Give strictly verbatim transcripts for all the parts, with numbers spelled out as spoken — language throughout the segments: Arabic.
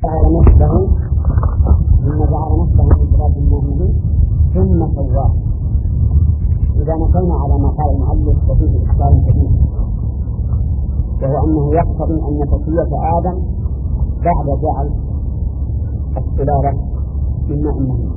جعل نفسه ثم جعل نفسه من تراب المؤمنين ثم سواه. إذا نقلنا على ما قال المؤلف ففيه إشكال كبير، وهو أنه يقتضي أن تسوية آدم بعد جعل السلالة من ماء مهين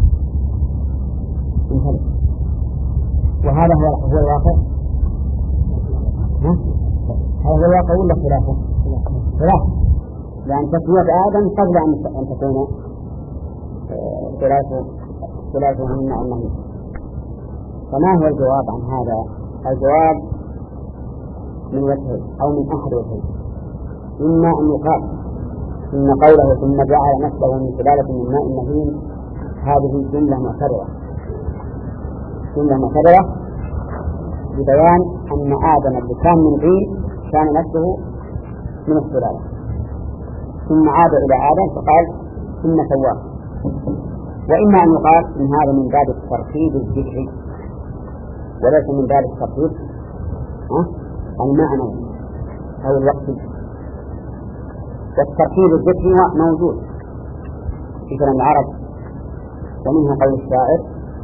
انتهى. وهذا هو هو الواقع. ها؟ هذا هو الواقع ولا خلافه؟ خلافه، لأن تسوية آدم قبل أن تكون ثلاثة ثلاثة من ماء مهين. فما هو الجواب عن هذا؟ الجواب من وجهين أو من أحد وجهين. إما أن يقال إن قوله ثم جعل نفسه من سلالة من ماء مهين هذه جملة معتبرة جملة معتبرة ببيان أن آدم اللي كان من طين كان نفسه من السلالة، ثم عاد إلى آدم فقال ثم سواه. وإما أن يقال إن هذا من باب الترتيب الذكري وليس من باب الترتيب المعنوي أو الوقتي. والترتيب الذكري موجود في كلام العرب، ومنه قول الشاعر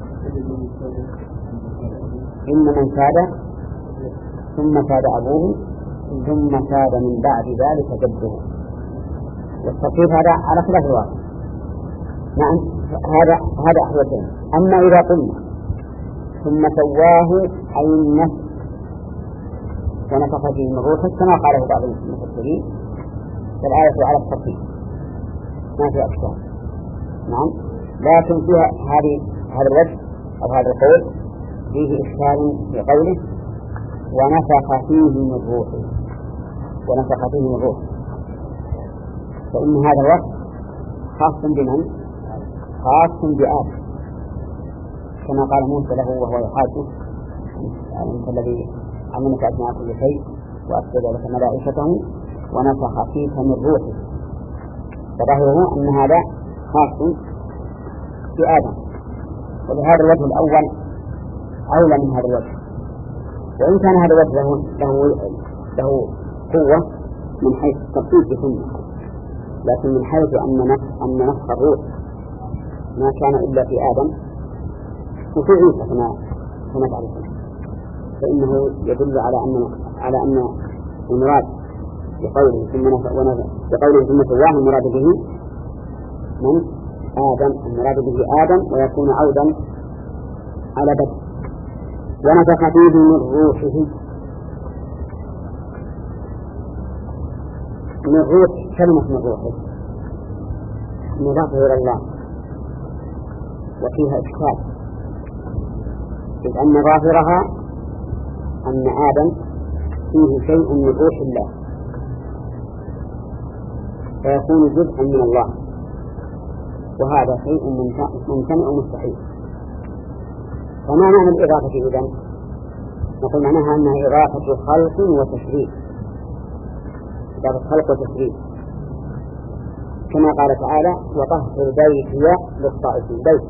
إن من ساد ثم ساد أبوه ثم ساد من بعد ذلك جده. والترتيب هذا على خلاف الواقع. نعم، هذا هذا أحوالين. أما إذا قلنا ثم سواه أي النفس ونفخ فيه من روحه كما قاله بعض المفسرين فالآية على الترتيب ما في أشكال. نعم، لكن فيها هذه هذا الوجه أو هذا القول فيه إشكال في قوله ونفخ فيه من روحه ونفخ فيه من روحه، فإن هذا الوصف خاص بمن؟ خاص بآدم، كما قال موسى له وهو يحاجه أنت الذي علمك أسماء كل شيء وأسجد لك ملائكته ونفخ فيك من روحه، فظاهره أن هذا خاص بآدم. ولهذا الوجه الأول أولى من هذا الوجه، وإن كان هذا الوجه له, له, له قوة من حيث الترتيب بسنة، لكن من حيث أن نفخ أن نفخ الروح ما كان إلا في آدم وفي عيسى كما كما تعرفون، فإنه يدل على أن على أن المراد بقوله ثم بقوله ثم سواه المراد به من آدم، المراد به آدم، ويكون عودا على بدء. ونفخ فيه من روحه. من الروح كلمة من روحه مضافة إلى الله وفيها إشكال، إذ أن ظاهرها أن آدم فيه شيء من روح الله فيكون جزءا من الله، وهذا شيء ممتنع ومستحيل. فما معنى الإضافة إذن؟ نقول معناها أنها إضافة خلق وتشريف، إضافة خلق وتشريف، كما قال تعالى وطهر بيتي للطائفين. بيت،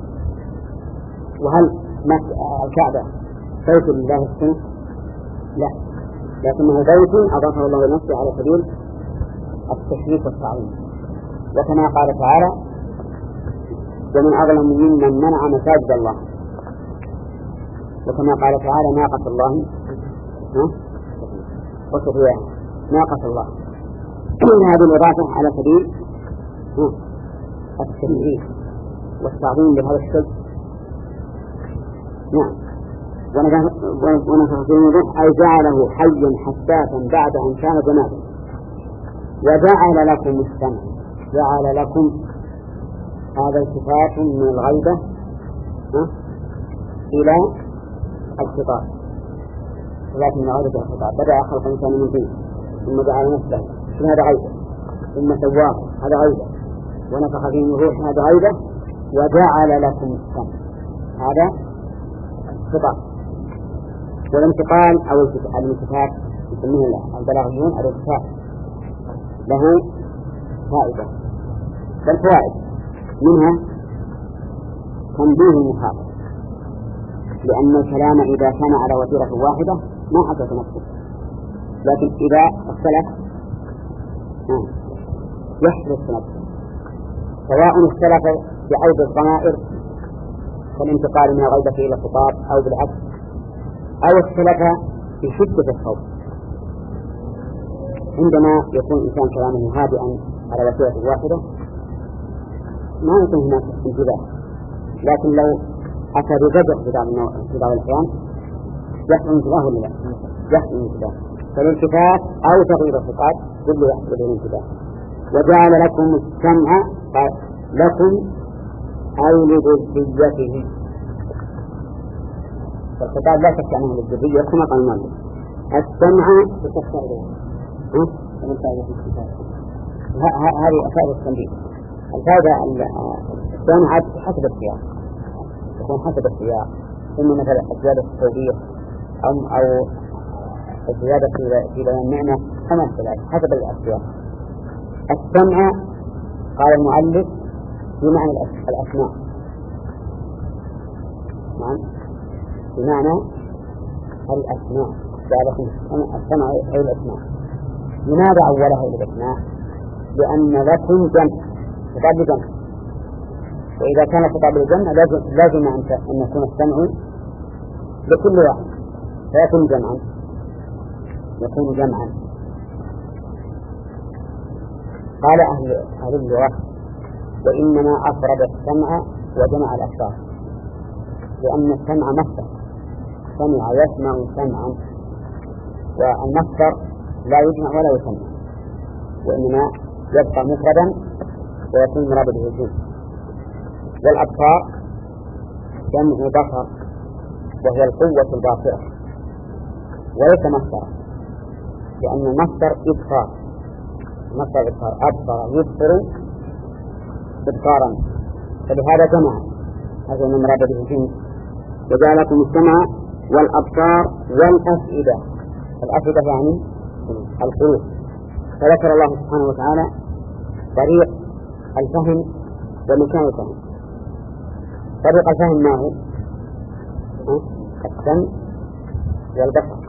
وهل الكعبة بيت لله السنة؟ لا، لكنه بيت أضافه الله لنفسه على سبيل التشريف والتعظيم. وكما قال تعالى ومن أظلم ممن منع مساجد الله، وكما قال تعالى ناقة الله وصفيها ناقة الله. هذه الإضافة على سبيل التشريف والتعظيم بهذا الشيء. نعم، ونفخ فيه من روحه أي جعله حيا حساسا بعد أن كان جمادا. وجعل لكم السمع، جعل لكم هذا الصفات من الغيبة إلى الخطاب، صفات من الغيبة إلى الخطاب. بدأ خلق الإنسان من طين ثم جعل نفسه، هذا غيبة، ثم سواه هذا غيبة، ونفخ فيه من روحه هذا غيبة، وجعل لكم السمع هذا خطاب. والانتقال أو الالتفات يسمونه البلاغيون الالتفات له فائدة، بل فوائد منها تنبيه المخاطب، لأن الكلام إذا كان على وتيرة واحدة ما حدث نفسه، لكن إذا اختلف يحدث نفسه، سواء اختلف بعود الضمائر كالانتقال من الغيبة إلى الخطاب أو بالعكس، أو اختلف بشدة الصوت. عندما يكون الإنسان كلامه هادئا على وسيلة واحدة ما يكون هناك انتباه، لكن لو أتى بزجر في بعض الأحيان يحصل انتباه ولا لا؟ يحصل انتباه. فالالتفات أو تغيير الخطاب كله يحصل به انتباه. وجعل لكم السمع لكم أي لذريته، فالخطاب لا شك أنه للذرية كما قال المؤلف. السمع هذه فائدة التنبيه. الفائدة السمع حسب السياق، يكون حسب السياق، ثم مثلا الزيادة التوبيخ أو أو الزيادة في بيان النعمة كما ذلك حسب السياق. السمع قال المؤلف بمعنى الأسماء، نعم بمعنى الأسماء، جعلكم السمع أي الأسماء. لماذا أولها إلى الأسماء؟ لأن لكم جمع، خطاب جمع، وإذا كان خطاب الجمع لازم, لازم أن يكون السمع لكل واحد فيكون جمعا، يكون جمعا. قال أهل, أهل اللغة وإنما أفرد السمع وجمع الأشخاص، لأن السمع مصدر، سمع يسمع سمعا، والمصدر لا يجمع ولا يسمع، وإنما يبقى مفردا ويكون مراد به الجنس. والأبصار جمع بصر وهي القوة الباصرة وليس مصدر، لأن المصدر إبصار، مصدر إبصار أبصر يبصر إبصارا، فلهذا جمع، هذا من مراد به الجنس. وجعلكم السمع والأبصار والأفئدة، الأفئدة يعني القلوب. فذكر الله سبحانه وتعالى طريق الفهم ومكان الفهم. طريق الفهم ما هو؟ السمع والبصر،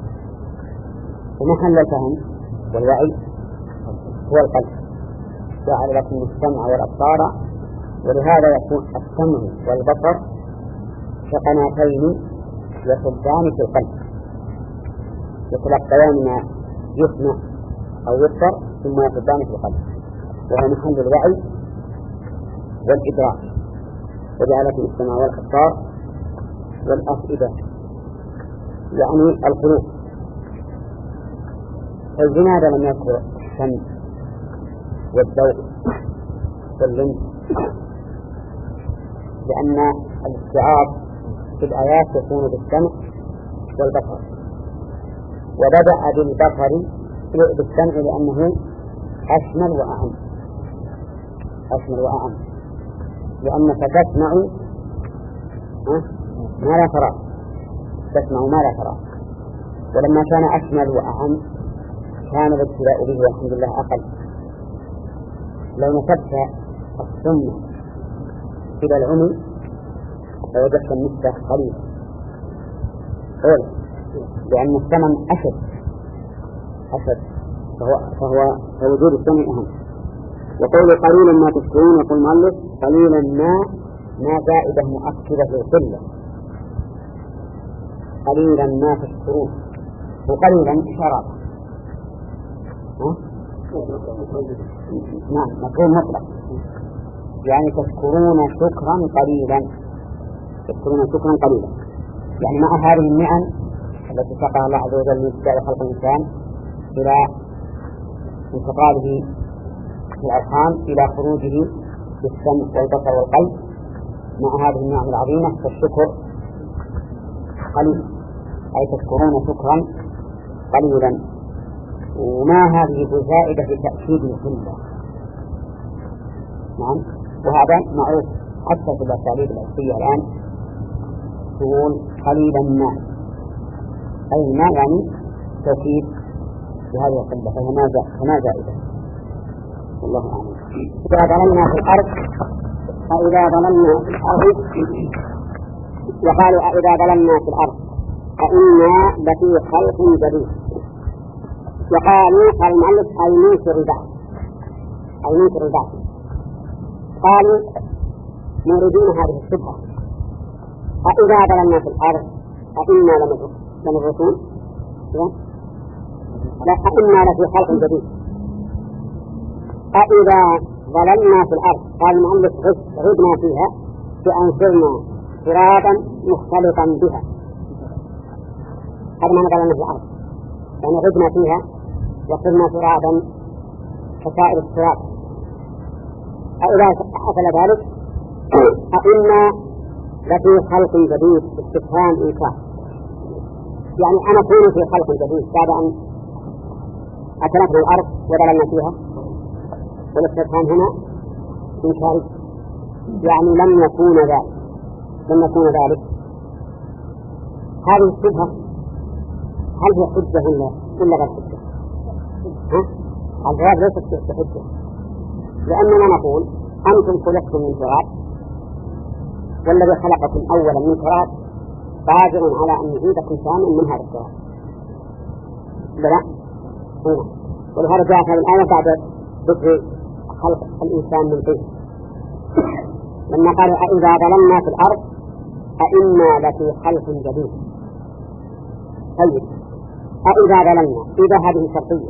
ومحل الفهم والوعي هو القلب. جعل لكم السمع والأبصار، ولهذا يكون السمع والبصر كقناتين يصبان في القلب، يتلقيان ما يسمع أو يبصر ثم يصبان في القلب، وهو محل الوعي والإدراك. وجعل لكم السمع والأبصار والأفئدة يعني القلوب. فلماذا لم يذكر السمع والذوق واللمس؟ لأن الاستيعاب في الآيات يكون بالسمع والبصر، وبدأ بالبصر بالسمع لأنه أشمل وأعم، أشمل وأعم، لأنك تسمع ما لا ترى، تسمع ما لا ترى. ولما كان أشمل وأعم كان الابتلاء به والحمد لله أقل. لو نسبت السمع إلى العمي فوجدت النسبة قليلة، لأن السمع أشد أشد فهو, فهو فوجود السمع أهم. وقول قليلا ما تذكرون، يقول المؤلف قليلا ما ما زائدة مؤكدة للقلة، قليلا ما تذكرون، وقليلا شراب نعم مفهوم مطلق، يعني تذكرون شكرا قليلا، تذكرون شكرا قليلا، يعني مع هذه النعم التي سقى الله عز وجل من ابتداء خلق الإنسان إلى انتقاله في الأرحام إلى خروجه بالسمع والبصر والقلب، مع هذه النعم العظيمة فالشكر قليل، أي تذكرون شكرا قليلا. وما هذه بزائدة لتأكيد القلة، نعم، وهذا معروف حتى في الأساليب الأصلية الآن تقول قليلا ما، أي ما يعني توكيد بهذه القلة، فما زائدة. والله أعلم. إذا ضللنا في الأرض فإذا ضللنا في الأرض وقالوا إذا ضللنا في الأرض فإنا لفي خلق جديد. وقالوا قال المؤلف أي ننكر بعض، أو ينكر البعث. قالوا موردين هذه الشبهة: أإذا ضللنا في الأرض أإنا لمبعوثون؟ لا، أإنا لفي خلق جديد. أإذا ضللنا في الأرض، قال المؤلف غبنا فيها بأن صرنا ترابا مختلطا بها. هذا معنى ضللنا في الأرض، يعني غبنا فيها وصرنا ترابا كسائر التراب. أإذا حصل ذلك أإنا لفي خلق جديد، استفهام إنكار، يعني أنا كون في خلق جديد بعد أن أتلفنا الأرض وضللنا فيها. والاستفهام هنا إنكاري، يعني لم يكون ذلك لم يكون ذلك. هذه الشبهة هل هي حجة ولا غير حجة؟ ها؟ الجواب ليست حجة، لأننا نقول أنتم خلقتم من تراب، والذي خلقكم أولا من تراب قادر على أن يعيدكم ثانيا من هذا التراب. لا، ولهذا جاءت هذه الآية بعد ذكر خلق الإنسان من طين، لما قالوا أإذا ضللنا في الأرض أإنا لفي خلق جديد. طيب، أإذا ضللنا، إذا هذه شرطية،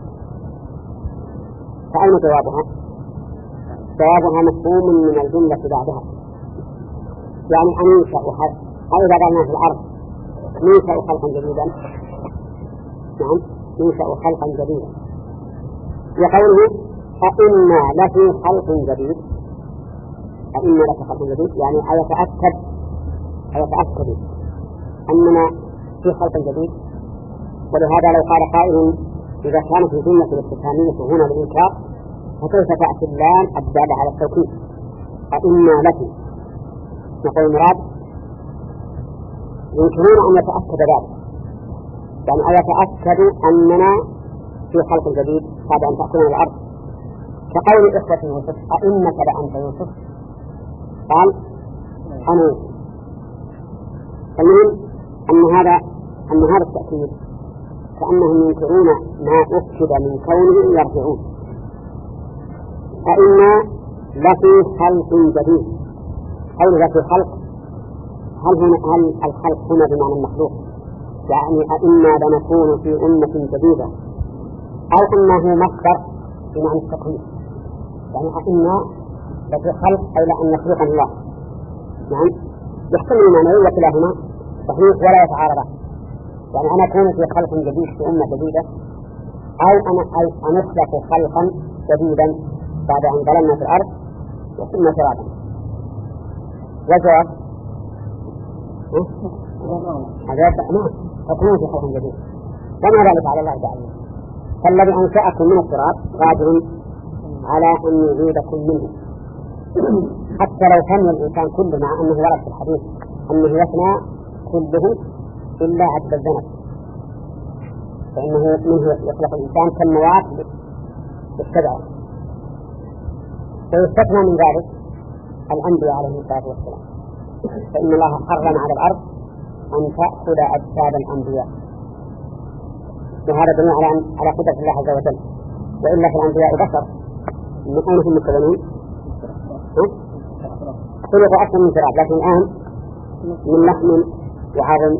فأين جوابها؟ جوابها مفهوم من الجملة بعدها، يعني أن ينشأ أإذا ضللنا في الأرض ننشأ خلقا جديدا. نعم، ننشأ خلقا جديدا. وقوله أإنا لفي خلق جديد، أإنا لفي خلق جديد يعني أيتأكد أيتأكد أننا في خلق جديد. ولهذا لو قال قائل إذا كانت الجملة الاستفهامية هنا للإنكار فكيف تأتي اللام الدالة على التوكيد؟ أإنا لفي، نقول مراد يمكنون أن يتأكد ذلك، يعني أيتأكد أننا في خلق جديد بعد أن تأكلنا الأرض، كقول إخوة يوسف: أئنك لأنت يوسف؟ قال: أنا. المهم أن هذا أن هذا التأكيد كأنهم ينكرون ما أكد من كونه يرجعون. أئنا لفي خلق جديد، قول لفي خلق، هل هنا هل الخلق هنا بمعنى المخلوق؟ يعني أئنا لنكون في أمة جديدة، أو أنه مصدر بمعنى التكوين، يعني أئنا لفي خلق أي لأن يخلق الله. نعم، يحتمل معنى وكلاهما صحيح ولا يتعارضان، يعني أنا أكون في خلق جديد في أمة جديدة، أو أنا أن أخلق خلقا جديدا بعد أن ضللنا في الأرض وكنا ترابا. وجواب هذا نعم، تكون في خلق جديد، وما ذلك على الله تعالى. فالذي أنشأكم من التراب قادر على أن يعيدكم منه، حتى لو كان الإنسان كله، مع أنه ورد في الحديث أنه يفنى كله إلا عبد الذنب، فإنه منه يخلق الإنسان كالنواة بالشجرة، فيستثنى من ذلك الأنبياء عليهم الصلاة والسلام، فإن الله حرم على الأرض أن تأخذ أجساد الأنبياء، وهذا دليل على على قدرة الله عز وجل. وإلا في الأنبياء بشر، من أين هم مكونون؟ خلقوا أصلا من تراب، لكن الآن من لحم وعظم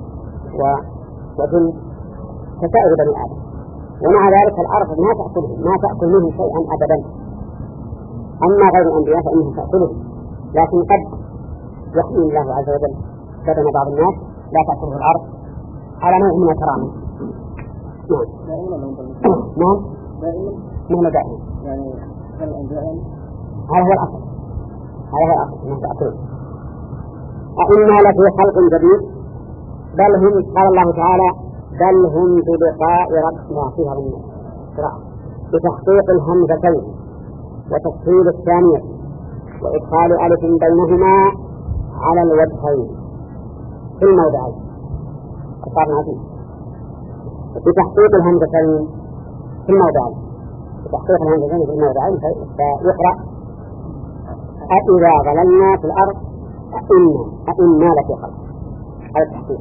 وجلد كسائر بني آدم، ومع ذلك الأرض ما تأكله ما تأكل منه شيئا أبدا. أما غير الأنبياء فإنها تأكله، لكن قد يحمي الله عز وجل بدن بعض الناس لا تأكله الأرض على نوع من الكرامة. نعم نعم مهما دائما، يعني هل الأنبياء هذا هو الأصل، هذا هو الأصل ما تأكله. أئنا لفي خلق جديد، بل هم، قال الله تعالى: بل هم بلقاء ربنا فيها من بتحقيق الهمزتين وتفصيل الثانية وإدخال ألف بينهما على الوجهين في الموضعين. أصابنا فيه بتحقيق الهمزتين في الموضعين، بتحقيق الهمزتين في الموضعين فيقرأ: أإذا ضللنا في الأرض أئنا أئنا لفي خلق، هذا التحقيق.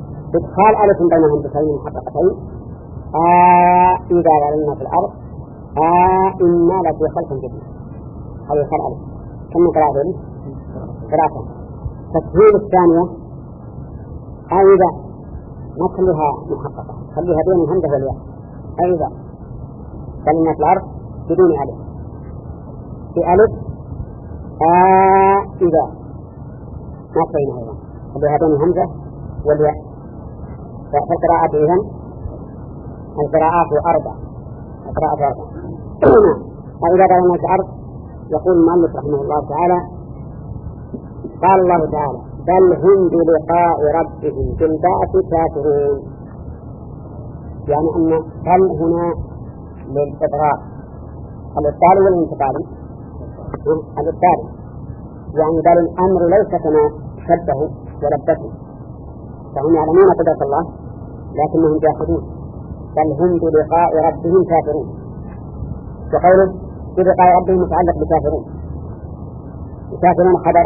إدخال ألف بين الهمزتين المحققتين: أإذا ضللنا في الأرض آه إنا لفي خلق جديد. هذه خلق كم قراءة لي؟ قراءة. تسهيل الثانية أيضا ما تخليها محققة، خليها بين الهمزة والياء. أيضا كلمة العرض بدون ألف، في ألف آه إذا ما تبينها أيضا، خليها بين الهمزة والياء. فالقراءات إذن القراءات أربع، القراءات أربع. فإذا قال العرض يقول المؤلف رحمه الله تعالى: قال الله تعالى: بل هم بلقاء ربهم بالبعث كافرون. يعني أن بل هنا للإضرار، الإبطال والانتقال. الإبطال يعني بل الأمر ليس كما شبه ولبسه، فهم يعلمون قدرة الله لكنهم جاحدون. بل هم بلقاء ربهم كافرون. وقوله بلقاء ربهم متعلق بكافرون، كافرون خبر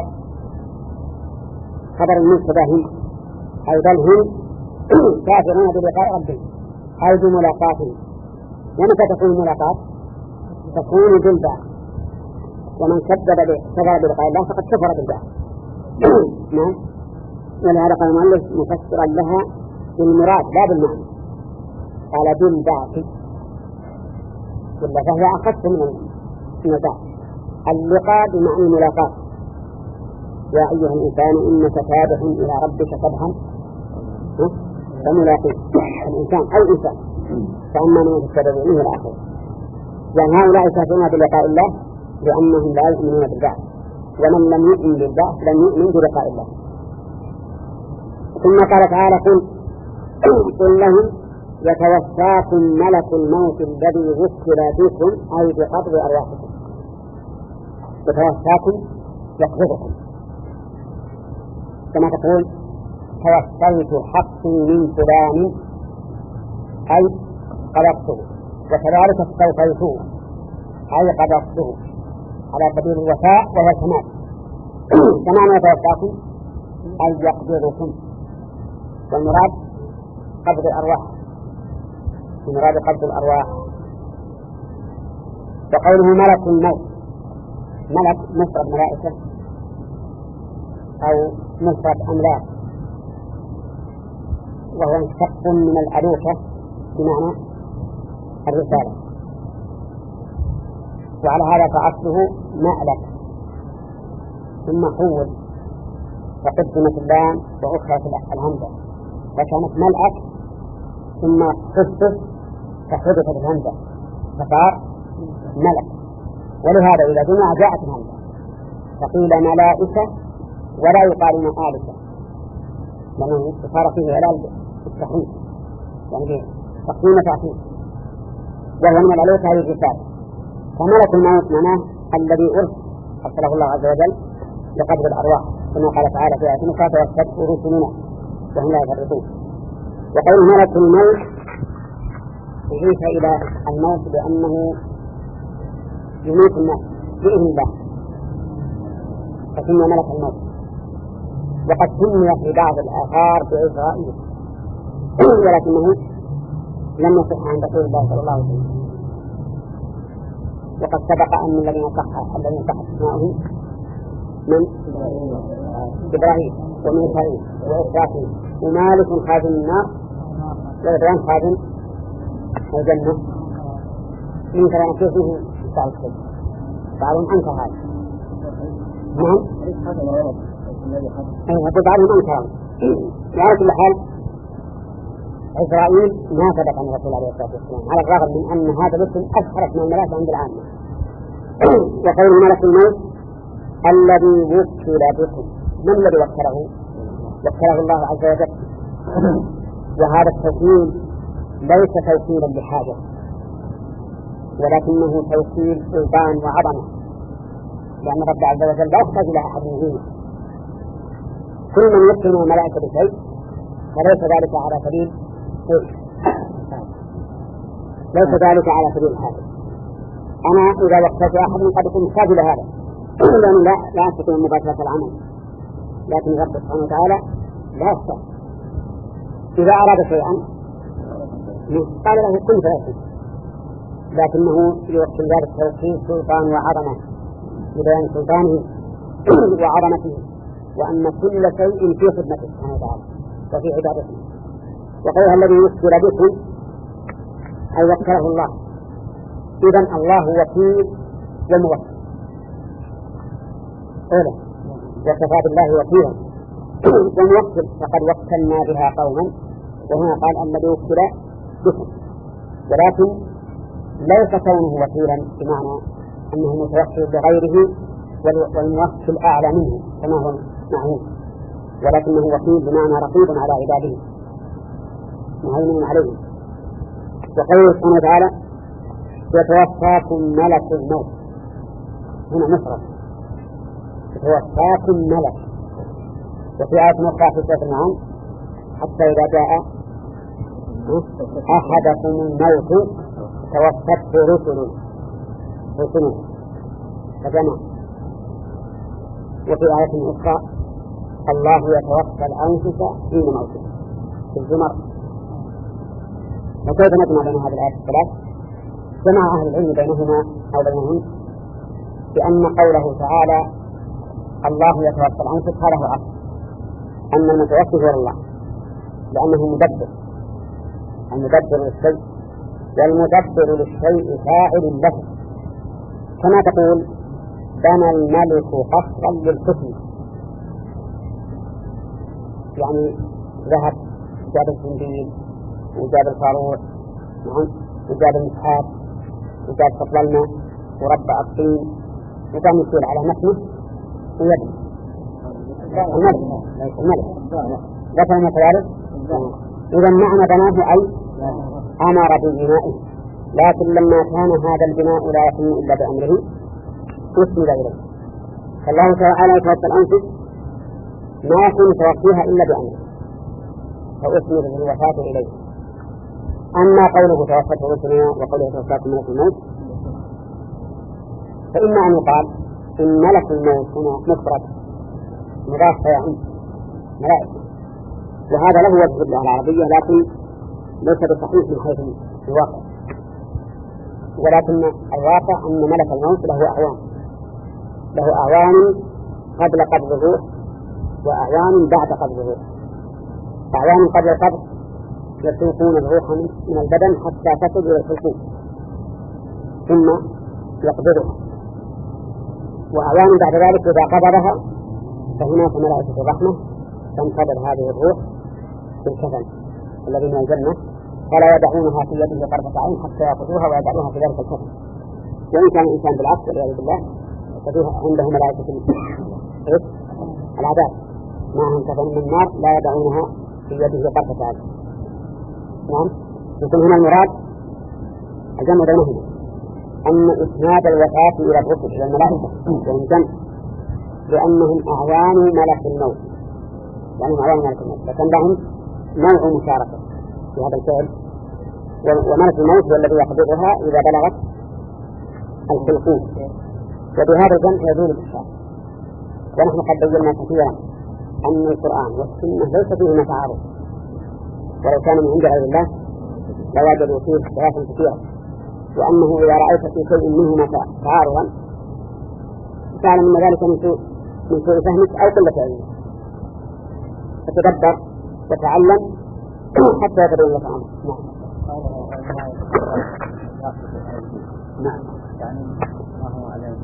خبر المبتدا هم، أي بل هم كافرون بلقاء ربهم أي بملاقاتهم. ومتى تكون الملاقات؟ تكون بالبعث، ومن كذب بلقاء الله فقد كفر بالبعث. نعم. ولهذا قال المؤلف مفسرا لها بالمراد لا بالمعنى، قال بالبعث، ولا فهي أخف من البعث. اللقاء بمعنى الملاقات. يا أيها الإنسان إنك كادح إلى ربك كدحا فملاقيه. الإنسان أي إنسان، فأما من يتكبر منه الآخر. يعني هؤلاء كافرون بلقاء الله لأنهم لا يؤمنون بالبعث، ومن لم يؤمن بالبعث لم يؤمن بلقاء الله. ثم قال تعالى: قل قل لهم يتوفاكم ملك الموت الذي وكل بكم أي بقبض أرواحكم. يتوفاكم يقبضكم، كما تقول توفيت حقي من فلان أي قبضته، وكذلك استوفيته أي قبضته على سبيل الوفاء وهو الكمال. كما يتوفاكم أي يقبضكم، والمراد قبض الأرواح، المراد قبض الأرواح. وقوله ملك الموت، ملك مفرد ملائكة أو مفرد أملاك، وهو مشتق من الألوكة بمعنى الرسالة، وعلى هذا فأصله مألك ثم حول فقدمت اللام وأخرى في الهمزة، فكانت ملأك ثم خفف فحدثت الهمزة فصار ملك. ولهذا إذا جمع جاءت الهمزة فقيل ملائكة ولا يقال مآلكة، لأنه صار فيه علال التحريف، يعني تقديم تأخير، وهو من الألوكة هذه الرسالة. فملك الموت معناه الذي أرسله الله عز وجل لقبض الأرواح، كما قال تعالى في آية أخرى: توفته رسلنا وهم لا يفرطون. وقول ملك الموت أضيف إلى الموت لأنه يميت الناس بإذن الله، فسمي ملك الموت. وقد سمي في بعض الآثار بإسرائيل، ولكنه لم يصح عند رسول الله صلى الله عليه وسلم. وقد سبق أن الذين صح الذين صح اسمائه من إبراهيم وميكائيل وإسرافيل ومالك خازن النار وإبراهيم خازن الجنة. من كلام كيفه قال كذا بعضهم أنكر هذا. نعم. أيوة بعضهم أنكر. على كل حال إسرائيل ما ثبت عن رسول الله عليه الصلاة والسلام، على الرغم من أن هذا الاسم أشهر من الملائكة عند العامة. وقول ملك الموت الذي وكل بكم، من الذي وكله؟ وكله الله عز وجل. وهذا التوكيل ليس توكيلا بحاجة، ولكنه توكيل سلطان وعظمة، لأن رب عز وجل لا يحتاج إلى أحد منه. كل من يوكل من الملائكة بشيء فليس ذلك على سبيل ليس ذلك على سبيل الحاجة. أنا إذا وكلت أحد من قد يكون محتاج إلى هذا، لأنه لا لا أستطيع مباشرة العمل، لكن رب سبحانه وتعالى لا يحتاج. إذا أراد شيئا قال له كن فيكون، لكنه يوكل ذلك توكيل سلطان وعظمة لبيان سلطانه وعظمته، وأن كل شيء في خدمته سبحانه وتعالى وفي عبادته. وقولها الذي يوكل بكم أي وكله الله، إذن الله وكيل وموكل. أولا وكفى بالله وكيلا وموكل، فقد وكلنا بها قوما، وهنا قال الذي وكل بكم، ولكن ليس كونه وكيلا بمعنى أنه متوكل بغيره والموكل أعلى منه كما هو معهود، ولكنه وكيل بمعنى رقيب على عباده مهيمن عليهم. وقوله سبحانه وتعالى يتوفاكم ملك الموت، هنا مفرد يتوفاكم ملك. وفي آية أخرى في سورة الأنعام حتى إذا جاء أحدكم الموت توفته رسل رسل فجمع. وفي آية أخرى الله يتوفى الأنفس حين موتها في الزمر. وكيف نجمع بين هذه الآيات الثلاث؟ جمع أهل العلم بينهما أو بينهم بأن قوله تعالى الله يتوفى الأنفس هذا هو أصل، أن المتوفى هو الله، لأنه مدبر، المدبر للشيء، والمدبر للشيء فاعل له، كما تقول بنى الملك قصرا للحكم، يعني ذهب جاب الزنبيل وجاب الفاروق وجاب المسحاب وجاب سطل الماء وربع الطين وقام يسير على متنه ويبني الملك الملك ذكر كذلك. إذا معنى بناه أي أمر ببنائه، لكن لما كان هذا البناء لا يكون إلا بأمره أسند إليه. فالله تعالى يتوفى الأنفس ما يكون توفيها إلا بأمره فأسند الوفاة إليه. أما قوله توفت رسلنا وقوله توفاكم ملك الموت فإما أن يقال إن ملك الموت هنا مفرد مضاف فيعم ملائكة، وهذا له وجه بالله العربية لكن ليس بصحيح من حيث الواقع، ولكن الواقع أن ملك الموت له أعوان، له أعوان قبل قبض الروح وأعوان بعد قبض الروح. أعوان قبل القبض يسوقون الروح من البدن حتى تصل إلى الحلقوم ثم يقبضها، وأعوان بعد ذلك إذا قبضها فهناك ملائكة الرحمة تنتظر هذه الروح في الكفن الذي من الجنة، فلا يدعونها في يده طرفة عين حتى يأخذوها ويدعوها في ذلك الكفن. وإن كان الإنسان بالعكس والعياذ بالله ففيه عنده ملائكة العذاب معهم كفن من النار لا يدعونها في يده طرفة عين. نعم، يكون هنا المراد الجمع بينهما أن إسناد الوفاة إلى الرسل إلى الملائكة والجنة لأنهم أعوان ملك الموت، لأنهم أعوان ملك الموت لكن لهم نوع مشاركة في هذا الفعل، وملك الموت هو الذي يقبضها إذا بلغت الحلقوم. وبهذا الجمع يزول الإشكال. ونحن قد بينا كثيرا أن القرآن والسنة ليس فيهما تعارض، ولو كان من عند غير الله لوجدوا فيه اختلافا كثيرا، وأنه إذا رأيت في شيء منهما تعارضا تعلم أن ذلك من سوء من سوء فهمك أو قلة علمك، فتدبر وتعلم حتى يتبين لك أمرك. نعم نعم يعني ما هو عليه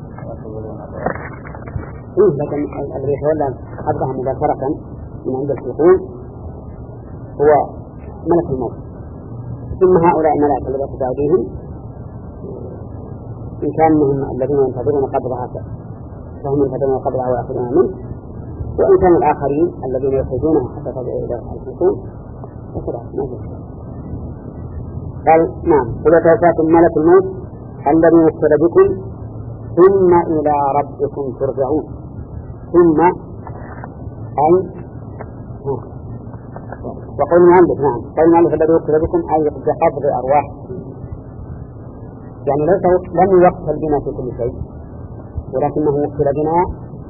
إيه، لكن الذي يتولى حقها مباشرة من عند الحلقوم هو ملك الموت، ثم هؤلاء الملائكة الذين تدعيهم إن كانوا الذين ينتظرون قبضها فهم ينتظرون قبضها ويأخذون منه، وإن كانوا الآخرين الذين يخرجونها حتى تدعو إلى الحلقوم فكذا ما جاء. قال نعم قل يتوفاكم ملك الموت الذي وكل بكم ثم إلى ربكم ترجعون. ثم أي وقول المؤلف نعم قول المؤلف الذي وكل بكم أي بقبض أرواح، يعني ليس لم يوكل بنا في كل شيء ولكنه وكل بنا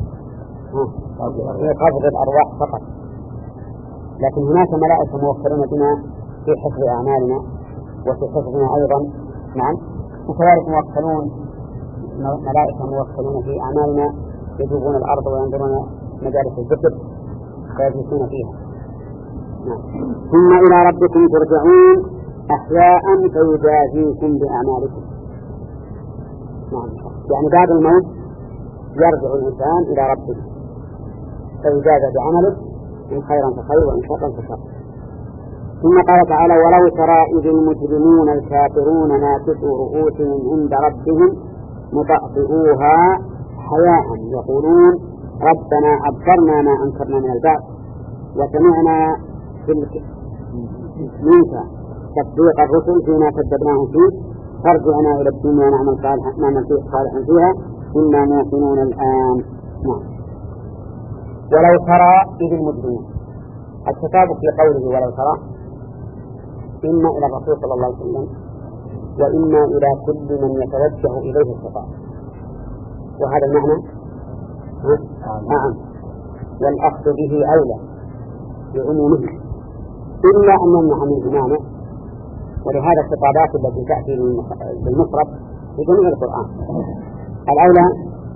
في قبض الأرواح فقط، لكن هناك ملائكة موكلون بنا في حفظ أعمالنا وفي حفظنا أيضا نعم وكذلك موكلون ملائكة موكلون في أعمالنا يجوبون الأرض وينظرون مجالس الذكر فيجلسون فيها. نعم. ثم إلى ربكم ترجعون أحياء فيجازيكم بأعمالكم. نعم. يعني بعد الموت يرجع الإنسان إلى ربه فيجازى بعمله إن خيرا فخير وإن شرا فشر. ثم قال تعالى ولو ترى إذ المجرمون الكافرون ناكسوا رؤوسهم عند ربهم مطأطئوها حياء يقولون ربنا أبصرنا ما أنكرنا من البعث وسمعنا منك تصديق الرسل فيما كذبناه فيه فارجعنا إلى الدنيا نعمل صالحا فيها إنا موقنون الآن. نعم. ولو ترى إذ المجرمون الخطاب في قوله ولو ترى إما إلى الرسول صلى الله عليه وسلم وإما إلى كل من يتوجه إليه الخطاب، وهذا المعنى نعم والأخذ به أولى بعمومه إلا أن نمنع منه مانع، ولهذا الخطابات التي تأتي بالمفرد في جميع القرآن الأولى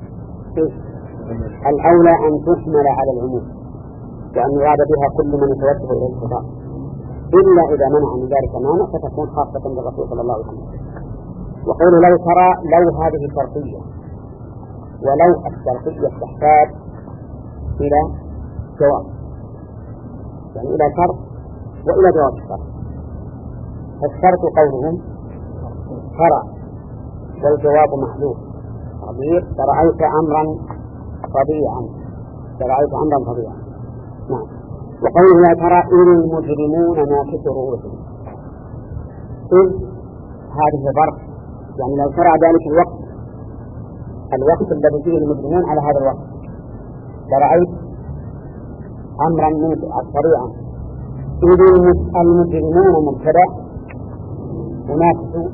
الأولى أن تحمل على العموم وأن يراد بها كل من يتوجه إليه الخطاب، إلا إذا منع من ذلك مانع فتكون خاصة بالرسول صلى الله عليه وسلم. وقول لو ترى لو هذه شرطية، ولو الشرطية تحتاج إلى جواب، يعني إلى شرط وإلى جواب الشرط. فالشرط قولهم ترى والجواب محذوف طبيعي فرأيت أمرا طبيعا فرأيت أمرا طبيعا. نعم. وقوله لا ترى إذ المجرمون ناكسوا رؤوسهم إذ هذه ظرف، يعني لو ترى ذلك الوقت الوقت الذي فيه المجرمون على هذا الوقت فرأيت أمرا طبيعا. إذ المجرمون مبتدأ وناكسوا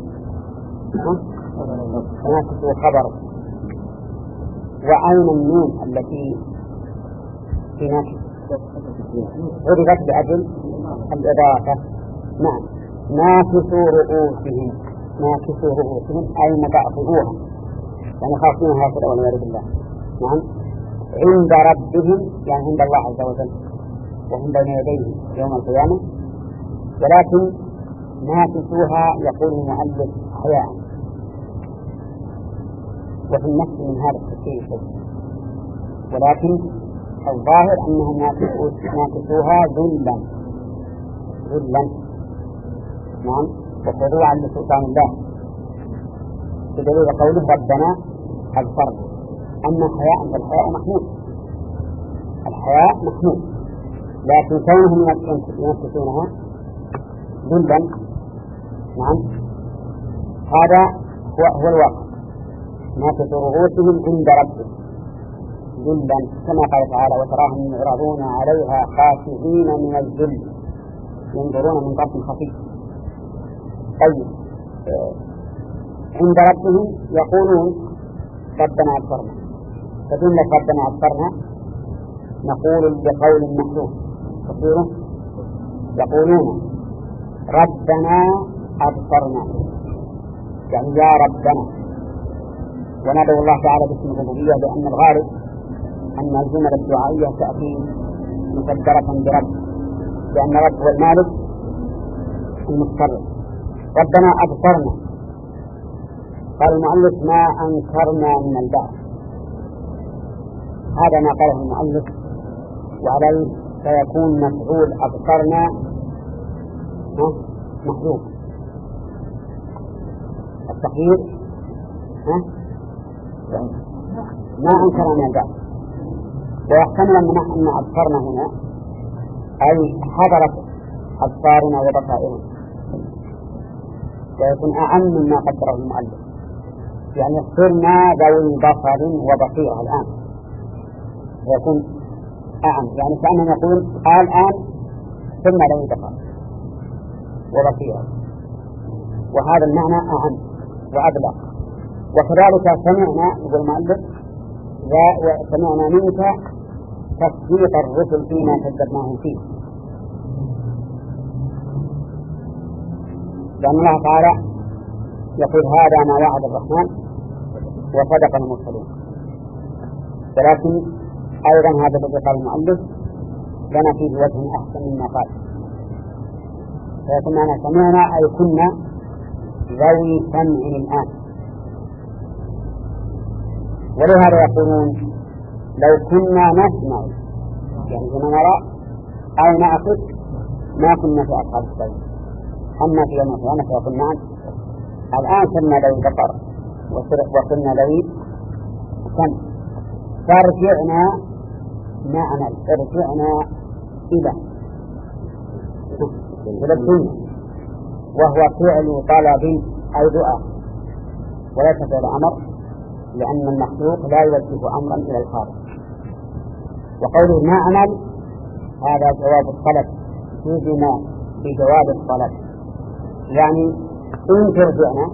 وناكسوا خبر، وأين النون التي في ناكس عرفت بأجل الإضافة. نعم. ناكسوا رؤوسهم ناكسوا رؤوسهم أي مطأطئوها يعني خاصينها هكذا والعياذ بالله. نعم. عند ربهم يعني عند الله عز وجل وهم بين يديه يوم القيامة، ولكن ناكسوها يقول المؤلف حياء، وفي النفس من هذا التفسير شيء، ولكن الظاهر أنهم ناكسوها ذلا ذلا. نعم. وخضوعا لسلطان الله بدليل قوله ربنا أبصرنا. أما حياء فالحياء محمود الحياء محمود لكن كونهم ينكسونها ذلا نعم هذا هو, هو الواقع. ناكسوا رؤوسهم عند ربهم ذلا كما قال تعالى وتراهم يعرضون عليها خاشعين من الذل ينظرون من طرف خفي. طيب عند ربهم يقولون ربنا أبصرنا، فجملة ربنا أبصرنا نقول بقول محذوف تصيره يقولون ربنا أبصرنا يعني يا ربنا، وندعو الله تعالى باسم الربوبية لأن الغالب أن الجمل الدعائية تأتي مقدرة برب، لأن رب هو المالك المتصرف. ربنا أبصرنا قال المؤلف ما أنكرنا من البعث، هذا ما قاله المؤلف وعليه سيكون مفعول أبصرنا محذوف التقدير ما أنكرنا من البعث، ويحتمل أن أبصرنا هنا أي حضرت أبصارنا وبصائرنا، ويكون أعم مما قدره المؤلف، يعني صرنا ذوي بصر وبصيرة الآن، ويكون أعم يعني كأنه يقول الآن صرنا ذوي بصر وبصيرة، وهذا المعنى أعم وأبلغ. وكذلك سمعنا يقول المؤلف وسمعنا منك تصديق الرسل فيما كذبناهم فيه، لأن الله تعالى يقول هذا ما وعد الرحمن وصدق المرسلون. ولكن أيضا هذا الذي قال المؤلف لنا فيه وجه أحسن مما قال، فيكون أنا سمعنا أي كنا ذوي سمع الآن. ولهذا يقولون لو كنا نسمع يعني كنا نرى أو نأخذ ما كنا في أصحاب السبيل. أما في يوم القيامة فيقول نعم الآن كنا ذوي بصر وكنا ذوي سمع، فارجعنا نعمل، ارجعنا إلى إلى الدنيا، وهو فعل طلب أي دعاء وليس فعل أمر، لأن المخلوق لا يوجه أمرا إلى الخالق. وقوله نعمل هذا جواب الطلب جزم بجواب الطلب، يعني إن ترجعنا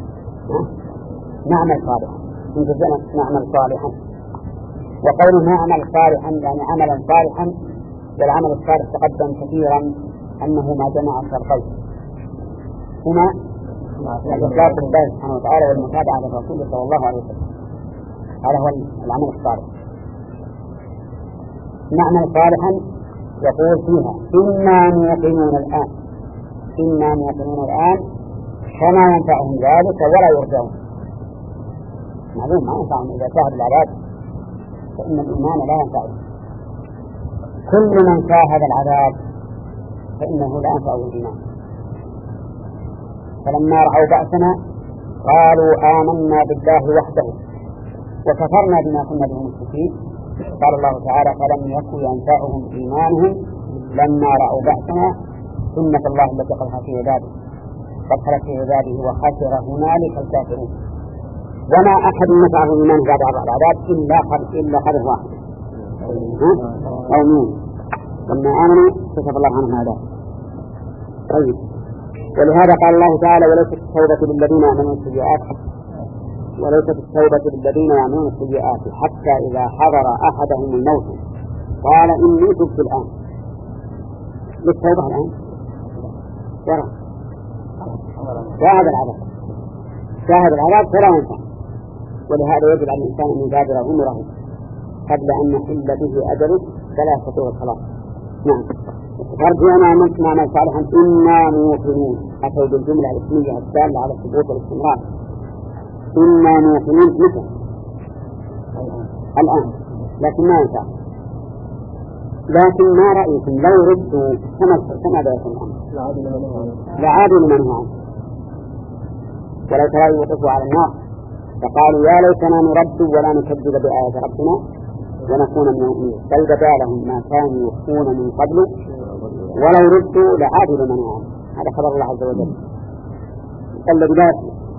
نعمل صالحا، إن ترجعنا نعمل صالحا. وقوله نعمل صالحا يعني عملا صالحا، والعمل الصالح تقدم كثيرا أنه ما جمع الشرطين هما الإخلاص لله سبحانه وتعالى والمتابعة للرسول صلى الله عليه وسلم، هذا هو العمل الصالح. نعمل صالحا يقول فيها إنا موقنون الآن، إنا موقنون الآن فما ينفعهم ذلك ولا يرجعون. معلوم ما ينفعهم إذا شاهد العذاب فإن الإيمان لا ينفعه. كل من شاهد العذاب فإنه لا ينفعه الإيمان. فلما رأوا بأسنا قالوا آمنا بالله وحده وكفرنا بما كنا به مشركين. قال الله تعالى فلم يكن ينفعهم إيمانهم لما رأوا بأسنا سنة الله التي قد خلت في عباده قد خلت في عباده وخسر هنالك الكافرون. وما أحد نفعه إيمان بعد العذاب إلا قد إلا قد واحد أو مين لما آمنوا كتب الله عنهم هذا. طيب، ولهذا قال الله تعالى وليست التوبة للذين يعملون السيئات وليست التوبة للذين يعملون السيئات حتى إذا حضر أحدهم الموت قال إني تبت الآن. للتوبة الآن يرى شاهد العذاب شاهد العذاب فلا ينفع. ولهذا يجب على الإنسان أن يبادر عمره قبل أن يحل به أجله فلا يستطيع الخلاص. نعم. فرجعنا نعمل صالحا إنا موقنون، أتوا بالجملة الاسمية الدالة على الثبوت والاستمرار. إنا موقنون متى؟ الآن، لكن ما ينفع. لكن ما رأيكم لو ردوا كما كما ذلك الأمر لعادوا لمن هو عنه. ولو ترى يوقفوا على النار فقالوا يا ليتنا نرد ولا نكذب بآيات ربنا ونكون من المؤمنين بل بدا لهم ما كانوا يخفون من قبل ولو ردوا لعادوا لمن هو عنه. هذا خبر الله عز وجل الذي لا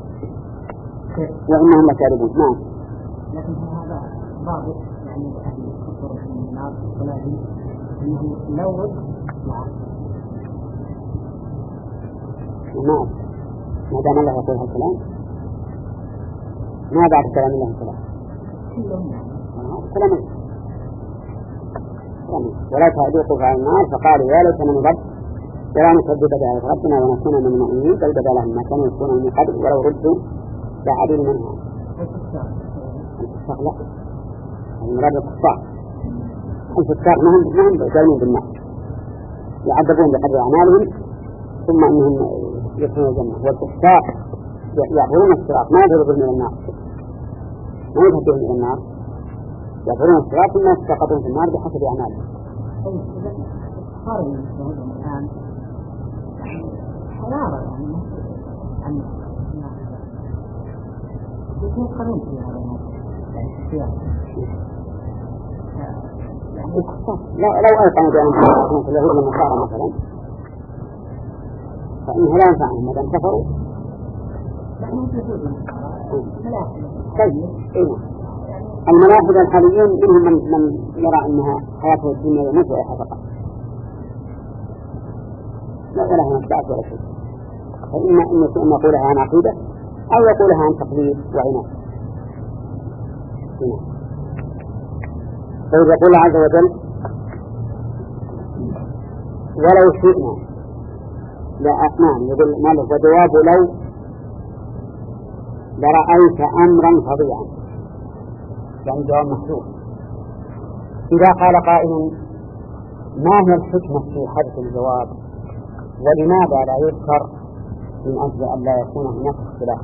وإنهم لكاذبون. نعم. لكن هذا بعض يعني أهل الكفر من النار ولكن أنه لو رد نعم. ما دام الله يقول هالكلام ما بعد كلام الله الكلام كلام ولا تعليقوا على النار فقالوا يا ليتنا نرد ولا نكذب بآيات ربنا ونكون من المؤمنين بل بدا لهم ما كانوا يكونون من قبل ولو ردوا لعادوا منها. الكفار لا المراد الكفار الكفار ما هم ما هم جايين بالنار يعذبون بقدر أعمالهم ثم أنهم يدخلون الجنة. والكفار يعبرون الصراط ما يذهبون من النار ما يذهبون من النار يعبرون الصراط ثم يسقطون في النار بحسب أعمالهم. الكفار المسلمون الآن حرارة يعني يكون قانون في هذا الكفار لو أيقنوا بأنهم في اليهود والنصارى مثلا فإنه لا ينفعهم ما دام كفروا. طيب الملاحدة الحاليين منهم من, من يرى أنها حياته الدنيا وموت وإيحاء فقط لا لها مصداق ولا شيء. فإما أن يقولها عن عقيدة أو يقولها عن تقليد وعناد. طيب يقول الله عز وجل ولو شئنا لا أثنان يقول مالك وجواب لو لرأيت أمرا فظيعا، يعني جواب محذوف. إذا قال قائل ما هي الحكمة في حذف الجواب ولماذا لا يذكر من أجل أن لا يكون هناك اختلاف؟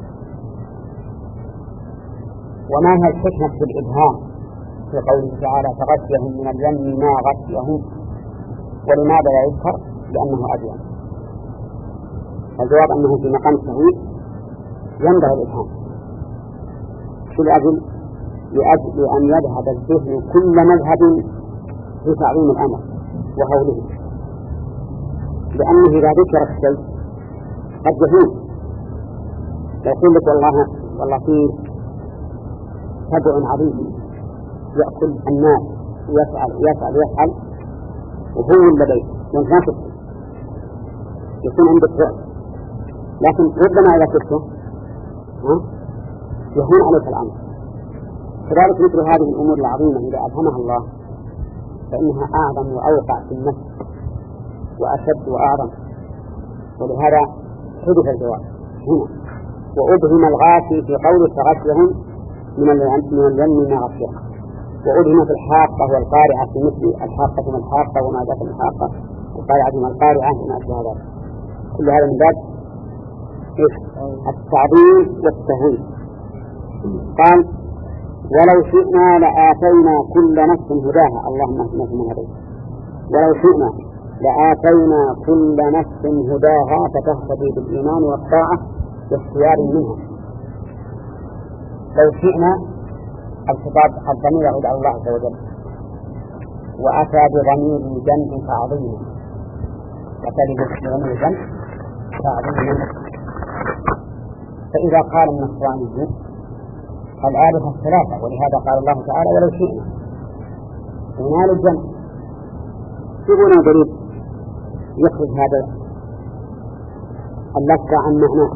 وما هي الحكمة في الإبهام في قوله تعالى فغشيهم من اليم ما غشيهم ولماذا لا يذكر؟ لأنه أبين. الجواب أنه في مقام صحيح ينبغي الإبهام. شو لأجل؟ لأجل أن يذهب الذهن كل مذهب في تعظيم الأمر وهوله، لأنه إذا ذكر الشيء قد يهون. لو قلت والله والله فيه سبع عظيم يأكل الناس يسأل يسأل يسأل وهو اللبيت ينفسد يكون عندك رأي، لكن ربما إذا كنته يهون عليك الأمر. كذلك مثل هذه الأمور العظيمة إذا أفهمها الله فإنها أعظم وأوقع في النفس وأشد وأعظم، ولهذا حدث الجواب هنا. وأبهم الغاشي في قول فغشيهم من اليم ما غشيهم، وأبهم في الحاقة والقارعة في مثل الحاقة من الحاقة وما ذاك الحاقة، القارعة من القارعة وما أشبه ذلك. كل هذا من باب التعظيم والتهويل. قال ولو شئنا لآتينا كل نفس هداها، اللهم اهدنا فيمن هديت، ولو شئنا لآتينا كل نفس هداها فتهتدي بالإيمان والطاعة واختيار منها. لو شئنا الخطاب الضمير يعود على الله عز وجل، وأتى بضمير جمع تعظيما، أتى بضمير جمع تعظيما. فإذا قال النصراني الآلهة الثلاثة، ولهذا قال الله تعالى ولو شئنا ينال الجمع، يقولون دليل يخرج هذا اللفظ عن معناه،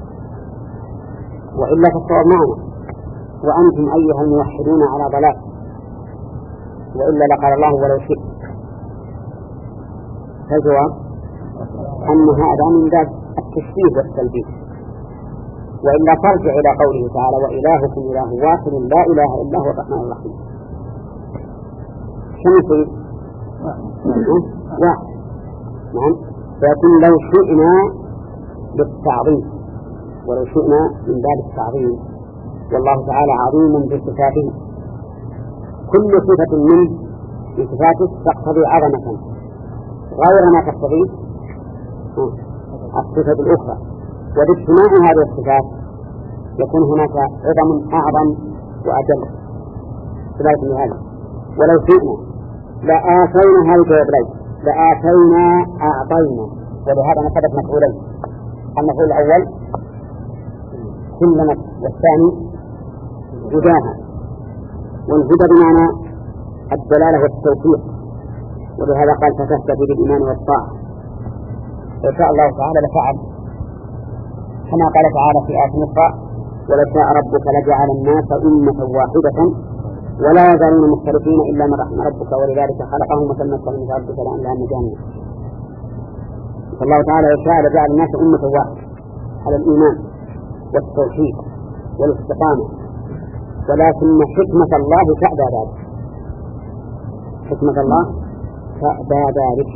وإلا فالصواب معنا وأنتم أيها الموحدون على ضلال، وإلا لقال الله ولو شئت. فالجواب أن هذا من باب التشبيه والتلبيس، وإلا ترجع إلى قوله تعالى وإلهكم إله واحد لا إله إلا هو الرحمن الرحيم. شمسي واحد نعم، لكن لو شئنا بالتعظيم، ولو شئنا من باب التعظيم، والله تعالى عظيم بصفاته، كل صفة منه من صفاته تقتضي عظمة غير ما تقتضي الصفة الأخرى، وباجتماع هذه الصفات يكون هناك عظم أعظم وأجل. كذلك من هذا ولو شئنا لآتينا هذه الجواب لآتينا أعطينا، ولهذا نقدت مفعولين، المفعول الأول كل نفس والثاني هداها، والهدى بمعنى الدلالة والتوفيق، ولهذا قال فتهتدي بالإيمان والطاعة. إن شاء الله تعالى لفعل كما قال تعالى في آية أخرى ولو شاء ربك لجعل الناس أمة واحدة ولا يزالون مختلفين إلا من رحم ربك ولذلك خلقهم وتمت من ربك لأملأن جهنم. فالله تعالى يشاء لجعل الناس أمة واحدة على الإيمان والتوحيد والاستقامة، ولكن حكمة الله تأبى ذلك، حكمة الله تأبى ذلك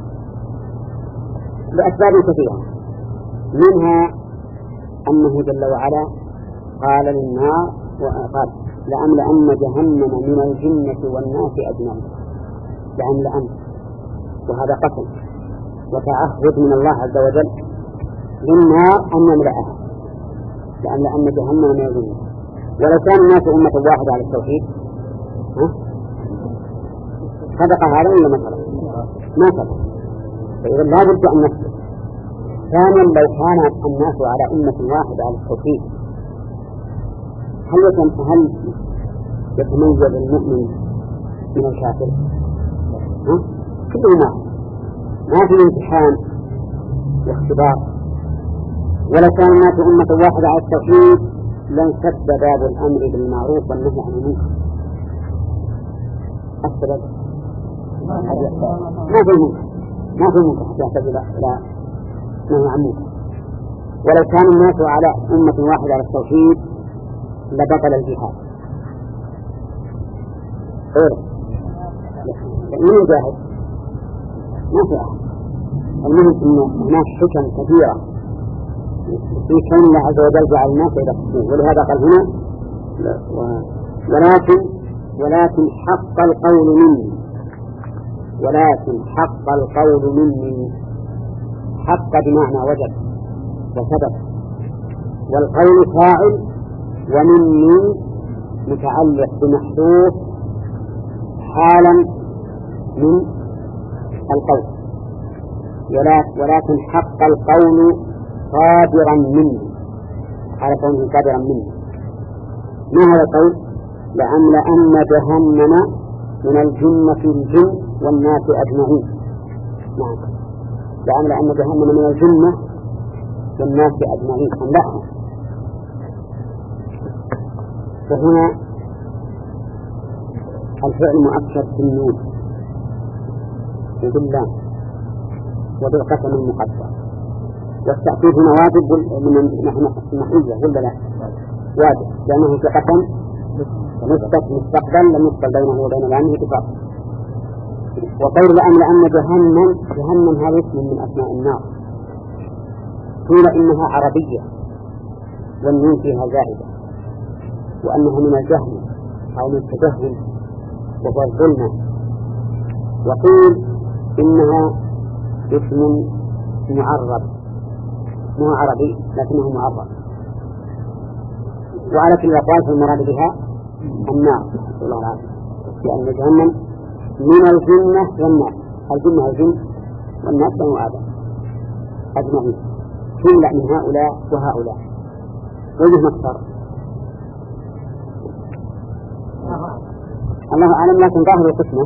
لأسباب كثيرة، منها أنه جل وعلا قال للنار وقال لأملأن جهنم من الجنة والناس أجمعين، لأملأن، وهذا قسم وتعهد من الله عز وجل للنار أن يملأها، لأملأن جهنم من الجنة. ولو كان الناس أمة واحدة على التوحيد صدق هذا ولا ما صدق؟ ما صدق. فإذا لا بد أن نفسه. ثانيا لو كان الناس على أمة واحدة على التوحيد هل هل يتميز المؤمن من الكافر؟ ها؟ كلهما ما في امتحان واختبار. ولو كان الناس أمة واحدة على التوحيد لانسد باب الأمر بالمعروف والنهي عن المنكر. السبب ما في منكر ما في منكر حتى يحتاج إلى نهي عن المنكر. ولو كان الناس على أمة واحدة على التوحيد لبطل الجهاد. غير من يجاهد؟ ما في أحد. المهم أن هناك حكم كثيرة في كون الله عز وجل جعل الناس إلى التوحيد، ولهذا قال هنا ولكن ولكن حق القول مني ولكن حق القول مني. حق بمعنى وجب وثبت، والقول فاعل، ومني متعلق بمحذوف حالا من القول. ولكن حق القول صادرا مني، على كونه صادرا مني. ما هذا القول؟ لأملأن جهنم من الجنة الجن والناس أجمعين. نعم، لأملأن جهنم من الجنة والناس أجمعين أملأها. وهنا الفعل مؤكد بالنون وباللام وبالقسم المقدر، والتأكيد هنا واجب من نحن محية ولا لا؟ واجب، لأنه في قسم نسبة مستقبل لم يقبل بينه وبين العلم اتفاق. وقول لأملأن جهنم، جهنم هذا اسم من أسماء النار، قيل إنها عربية والنون فيها زائدة، وأنها من الجهل أو من التجهل وهو الظلمة. وقيل إنها اسم معرب، مو عربي لكنه معرب. وعلى كل الأقوال فالمراد بها النار، نسأل الله العافية، لأن جهنم من الجنة والناس، الجنة الجن والناس بنو آدم أجمعين، كل من هؤلاء وهؤلاء. وجه مكثر الله أعلم، لكن ظاهر القسمة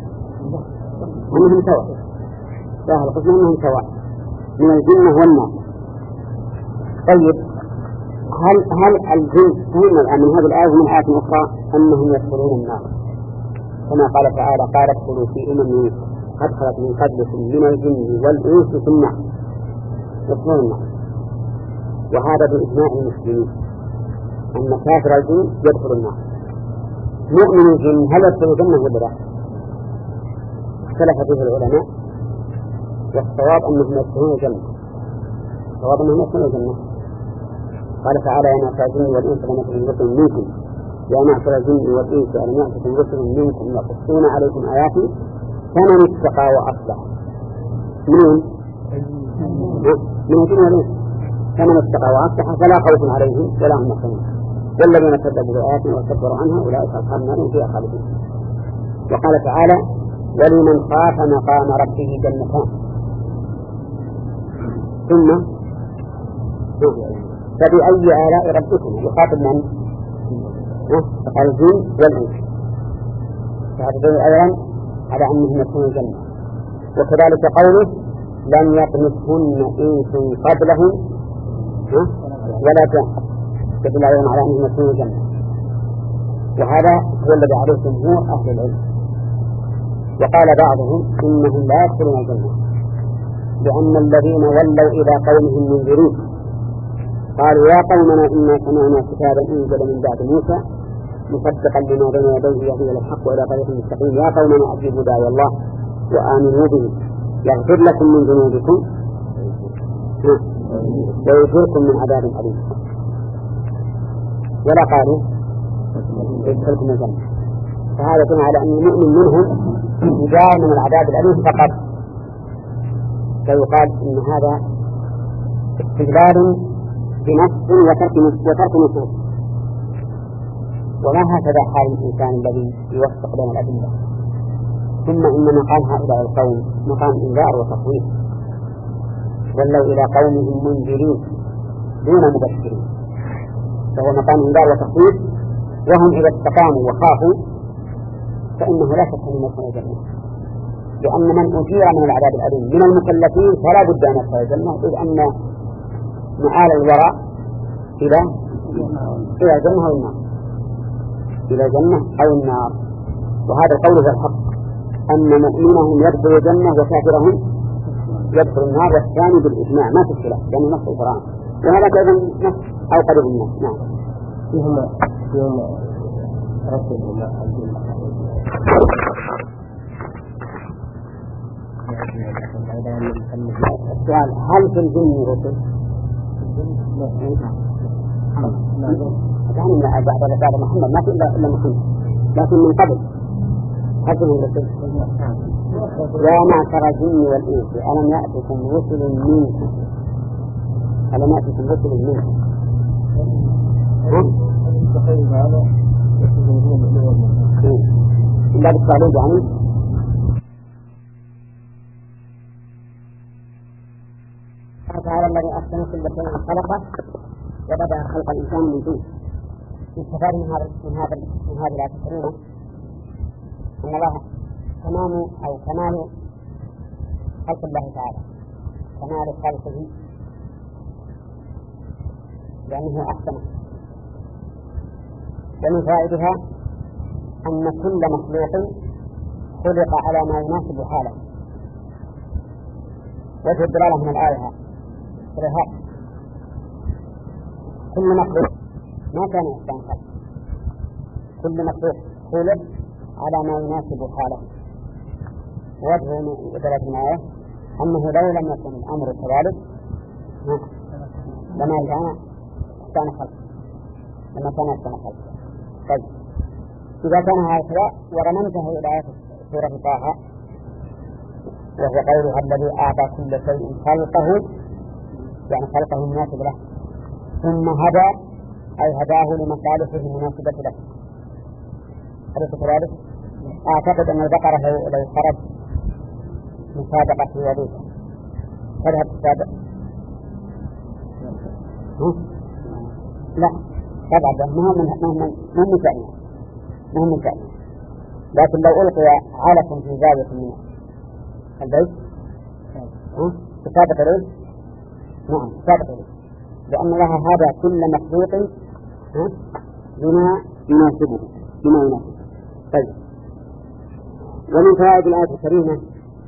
أنهم سواء، ظاهر القسمة أنهم سواء من الجنة والناس. طيب، هل هل الجن فهمنا الآن من هذه الآية ومن آية أخرى أنهم يدخلون النار، كما قال تعالى قال ادخلوا في أمم قد خلت من قبلكم من الجن والإنس في النار، يدخلون النار. وهذا بإجماع المسلمين أن كافر الجن يدخل النار. مؤمن الجن هل يدخل الجنة ولا لا؟ اختلف فيه العلماء، والصواب أنهم يدخلون الجنة، الصواب أنهم يدخلون الجنة. قال تعالى يا معشر الجن والإنس لم يأتكم رسل منكم يا معشر الجن والإنس لم يأتكم رسل منكم يقصون عليكم آياتي فمن اتقى وأصلح. منين؟ من الجن والإنس. فمن اتقى وأصلح فلا خوف عليهم ولا هم يحزنون، والذين كذبوا بآياتنا واستكبروا عنها أولئك أصحاب النار هم فيها خالدون. وقال تعالى ولمن خاف مقام ربه جنتان. ثم فبأي آلاء ربكم يخاطب من؟ فقال الجن والإنس، فهذا أيضا على أنهم يدخلون الجنة. وكذلك قوله لم يطمثهن إنس قبلهم ولا جان، يدل أيضا على أنهم يدخلون الجنة. وهذا هو الذي عليه جمهور أهل العلم. وقال بعضهم إنهم لا يدخلون الجنة لأن الذين ولوا إلى قومهم منذرين قالوا يا قومنا إنا سمعنا كتابا أنزل من بعد موسى مصدقا لما بين يديه يهدي إلى الحق وإلى طريق مستقيم يا قومنا أجيبوا داعي الله وآمنوا به يغفر لكم من ذنوبكم ويجركم من عذاب أليم. ولا قالوا يدخلكم الجنة. فهذا يدل على أن المؤمن منهم يجار من العذاب الأليم فقط. فيقال إن هذا استدلال بنص وترك نصوص، وما هكذا حال الإنسان الذي يوفق بين الأدلة. ثم إن مقام هؤلاء القوم مقام إنذار وتخويف، ولوا إلى قومهم منذرين دون مبشرين، فهو مقام إنذار وتخويف. وهم إذا استقاموا وخافوا فإنه لا شك أن يدخل الجنة، لأن من أجير من العذاب الأليم من المكلفين فلا بد أن يدخل الجنة، إذ أن مآل الوراء إلى إلى الجنة أو النار، إلى الجنة أو النار. وهذا القول هو الحق، أن مؤمنهم يدخل الجنة وكافرهم يدخل النار، والثاني بالإجماع ما في خلاف لأنه نص القرآن. وهذا أيضا نفس أو قريب الناس. نعم. فيهم فيهم رسل السؤال هل في الجن رسل؟ يعني بعد بعد محمد ما في إلا إلا محمد، لكن من قبل هل في الرسل؟ يا معشر الجن والإنس ألم يأتكم رسل منكم ألم يأتكم رسل منكم إلا بالتعليم يعني تعالى الذي أحسن كل شيء خلقه وبدأ خلق الإنسان من طين. استفاد من هذا من هذا من هذه الآية الكريمة أن الله تمام أو كمال خلق الله تعالى، كمال خلقه لأنه أحسن. ومن فائدها أن كل مخلوق خلق على ما يناسب حاله. وجه الدلالة من الآية رهاب كل مخلوق ما كان إحسان خلق، كل مخلوق خلق على ما يناسب حاله. وجه دلالة من الآية أنه لو لم يكن الأمر كذلك لما كان إحسان خلق، لما كان إحسان خلق. طيب إذا كان هكذا ورممته إلى آية سورة طه وهو قولها الذي أعطى كل شيء خلقه، يعني خلقه مناسب له ثم هدى أي هداه لمصالحه المناسبة له. أليس كذلك؟ أعتقد أن البقرة لو, لو خرج مسابقة في وظيفة تذهب تسابق؟ لا طبعا مهم مهم مهم شأنه مهم شأنه. لكن لو ألقي علف في زاوية منه البيت تسابق إليه؟ نعم تسابق إليه، لأن الله هذا كل مخلوق بما يناسبه بما يناسبه. طيب ومن فوائد الآية الكريمة